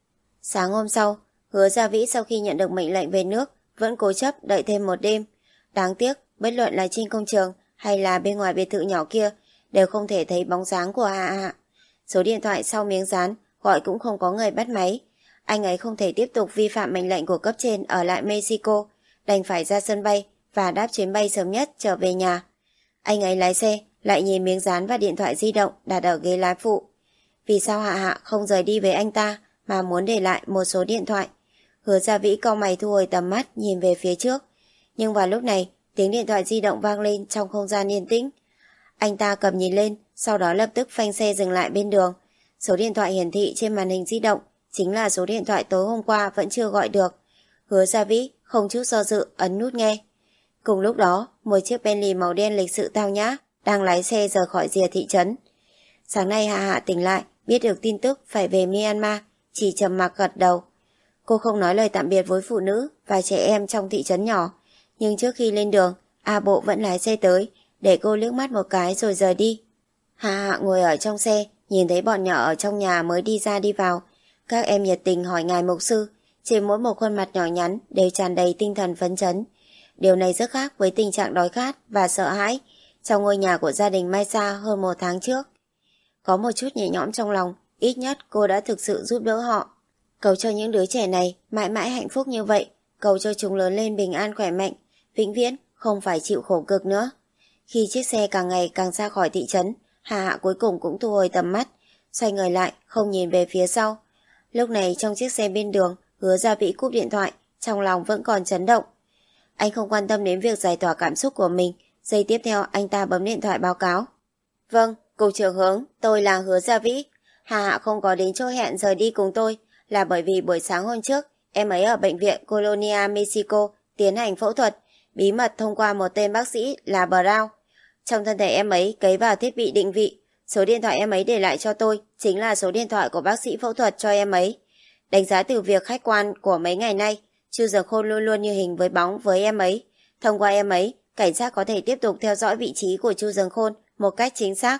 Sáng hôm sau, Hứa Gia Vĩ sau khi nhận được mệnh lệnh về nước vẫn cố chấp đợi thêm một đêm. Đáng tiếc, bất luận là trên công trường hay là bên ngoài biệt thự nhỏ kia đều không thể thấy bóng dáng của Hạ Hạ. Số điện thoại sau miếng dán gọi cũng không có người bắt máy. Anh ấy không thể tiếp tục vi phạm mệnh lệnh của cấp trên ở lại Mexico, đành phải ra sân bay và đáp chuyến bay sớm nhất trở về nhà. Anh ấy lái xe, lại nhìn miếng dán và điện thoại di động đặt ở ghế lái phụ. Vì sao Hạ Hạ không rời đi với anh ta mà muốn để lại một số điện thoại? Hứa Gia Vĩ cau mày thu hồi tầm mắt nhìn về phía trước. Nhưng vào lúc này, tiếng điện thoại di động vang lên trong không gian yên tĩnh. Anh ta cầm nhìn lên, sau đó lập tức phanh xe dừng lại bên đường. Số điện thoại hiển thị trên màn hình di động chính là số điện thoại tối hôm qua vẫn chưa gọi được. Hứa Gia Vĩ không chút do dự ấn nút nghe. Cùng lúc đó, một chiếc Bentley màu đen lịch sự tao nhã đang lái xe rời khỏi rìa thị trấn. Sáng nay Hạ Hạ tỉnh lại, biết được tin tức phải về Myanmar, chỉ trầm mặc gật đầu. Cô không nói lời tạm biệt với phụ nữ và trẻ em trong thị trấn nhỏ, nhưng trước khi lên đường, A Bộ vẫn lái xe tới, để cô liếc mắt một cái rồi rời đi. Hạ Hạ ngồi ở trong xe, nhìn thấy bọn nhỏ ở trong nhà mới đi ra đi vào. Các em nhiệt tình hỏi ngài mục sư, trên mỗi một khuôn mặt nhỏ nhắn đều tràn đầy tinh thần phấn chấn. Điều này rất khác với tình trạng đói khát và sợ hãi trong ngôi nhà của gia đình Mai Sa hơn một tháng trước. Có một chút nhẹ nhõm trong lòng, ít nhất cô đã thực sự giúp đỡ họ. Cầu cho những đứa trẻ này mãi mãi hạnh phúc như vậy, cầu cho chúng lớn lên bình an khỏe mạnh, vĩnh viễn không phải chịu khổ cực nữa. Khi chiếc xe càng ngày càng xa khỏi thị trấn, Hạ Hạ cuối cùng cũng thu hồi tầm mắt, xoay người lại không nhìn về phía sau. Lúc này trong chiếc xe bên đường, Hứa Gia Vĩ cúp điện thoại, trong lòng vẫn còn chấn động. Anh không quan tâm đến việc giải tỏa cảm xúc của mình. Giây tiếp theo anh ta bấm điện thoại báo cáo. Vâng, cục trưởng Hướng, tôi là Hứa Gia Vĩ. Hạ Hạ không có đến chỗ hẹn rời đi cùng tôi là bởi vì buổi sáng hôm trước em ấy ở bệnh viện Colonia Mexico tiến hành phẫu thuật, bí mật thông qua một tên bác sĩ là Brown. Trong thân thể em ấy cấy vào thiết bị định vị. Số điện thoại em ấy để lại cho tôi chính là số điện thoại của bác sĩ phẫu thuật cho em ấy. Đánh giá từ việc khách quan của mấy ngày nay, Chu Dần Khôn luôn luôn như hình với bóng với em ấy. Thông qua em ấy, cảnh sát có thể tiếp tục theo dõi vị trí của Chu Dần Khôn một cách chính xác.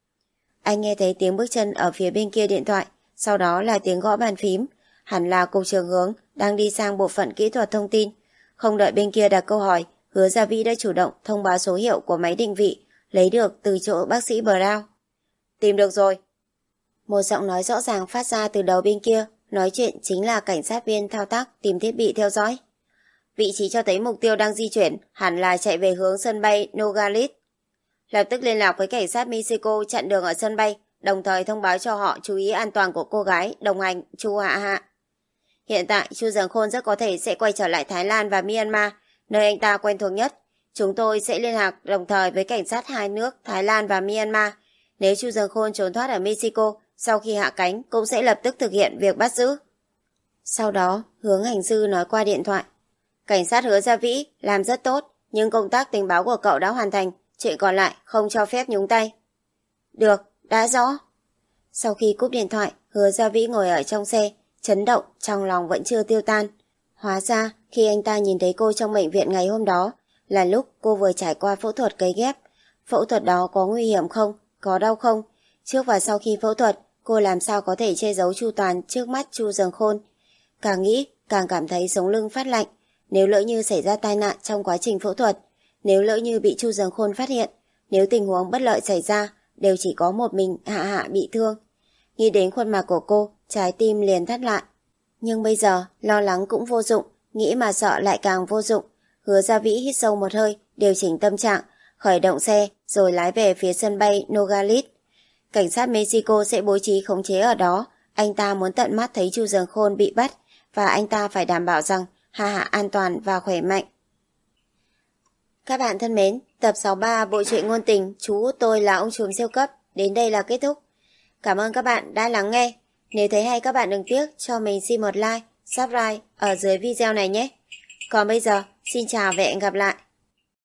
Anh nghe thấy tiếng bước chân ở phía bên kia điện thoại, sau đó là tiếng gõ bàn phím. Hẳn là cục trưởng Hướng đang đi sang bộ phận kỹ thuật thông tin. Không đợi bên kia đặt câu hỏi, Hứa Gia Vĩ đã chủ động thông báo số hiệu của máy định vị, lấy được từ chỗ bác sĩ Brown. Tìm được rồi. Một giọng nói rõ ràng phát ra từ đầu bên kia, nói chuyện chính là cảnh sát viên thao tác tìm thiết bị theo dõi. Vị trí cho thấy mục tiêu đang di chuyển, hẳn là chạy về hướng sân bay Nogales. Lập tức liên lạc với cảnh sát Mexico chặn đường ở sân bay, đồng thời thông báo cho họ chú ý an toàn của cô gái đồng hành Chu Hạ Hạ. Hiện tại Chu Dần Khôn rất có thể sẽ quay trở lại Thái Lan và Myanmar, nơi anh ta quen thuộc nhất. Chúng tôi sẽ liên lạc đồng thời với cảnh sát hai nước Thái Lan và Myanmar. Nếu Chu Dần Khôn trốn thoát ở Mexico, sau khi hạ cánh cũng sẽ lập tức thực hiện việc bắt giữ. Sau đó Hướng Hành Sư nói qua điện thoại. Cảnh sát Hứa Gia Vĩ làm rất tốt, nhưng công tác tình báo của cậu đã hoàn thành, chuyện còn lại không cho phép nhúng tay. Được, đã rõ. Sau khi cúp điện thoại, Hứa Gia Vĩ ngồi ở trong xe, chấn động, trong lòng vẫn chưa tiêu tan. Hóa ra, khi anh ta nhìn thấy cô trong bệnh viện ngày hôm đó, là lúc cô vừa trải qua phẫu thuật cấy ghép. Phẫu thuật đó có nguy hiểm không? Có đau không? Trước và sau khi phẫu thuật, cô làm sao có thể che giấu chu toàn trước mắt Chu Dường Khôn? Càng nghĩ, càng cảm thấy sống lưng phát lạnh. Nếu lỡ như xảy ra tai nạn trong quá trình phẫu thuật, nếu lỡ như bị Chu Dường Khôn phát hiện, nếu tình huống bất lợi xảy ra, đều chỉ có một mình Hạ Hạ bị thương. Nghĩ đến khuôn mặt của cô, trái tim liền thắt lại. Nhưng bây giờ, lo lắng cũng vô dụng, nghĩ mà sợ lại càng vô dụng. Hứa Gia Vĩ hít sâu một hơi, điều chỉnh tâm trạng, khởi động xe, rồi lái về phía sân bay Nogales. Cảnh sát Mexico sẽ bố trí khống chế ở đó. Anh ta muốn tận mắt thấy Chu Dường Khôn bị bắt, và anh ta phải đảm bảo rằng Hạ Hạ an toàn và khỏe mạnh. Các bạn thân mến, tập sáu mươi ba bộ truyện ngôn tình Chú Út Tôi Là Ông Trùm Siêu Cấp đến đây là kết thúc. Cảm ơn các bạn đã lắng nghe. Nếu thấy hay các bạn đừng tiếc cho mình xin một like, subscribe ở dưới video này nhé. Còn bây giờ, xin chào và hẹn gặp lại.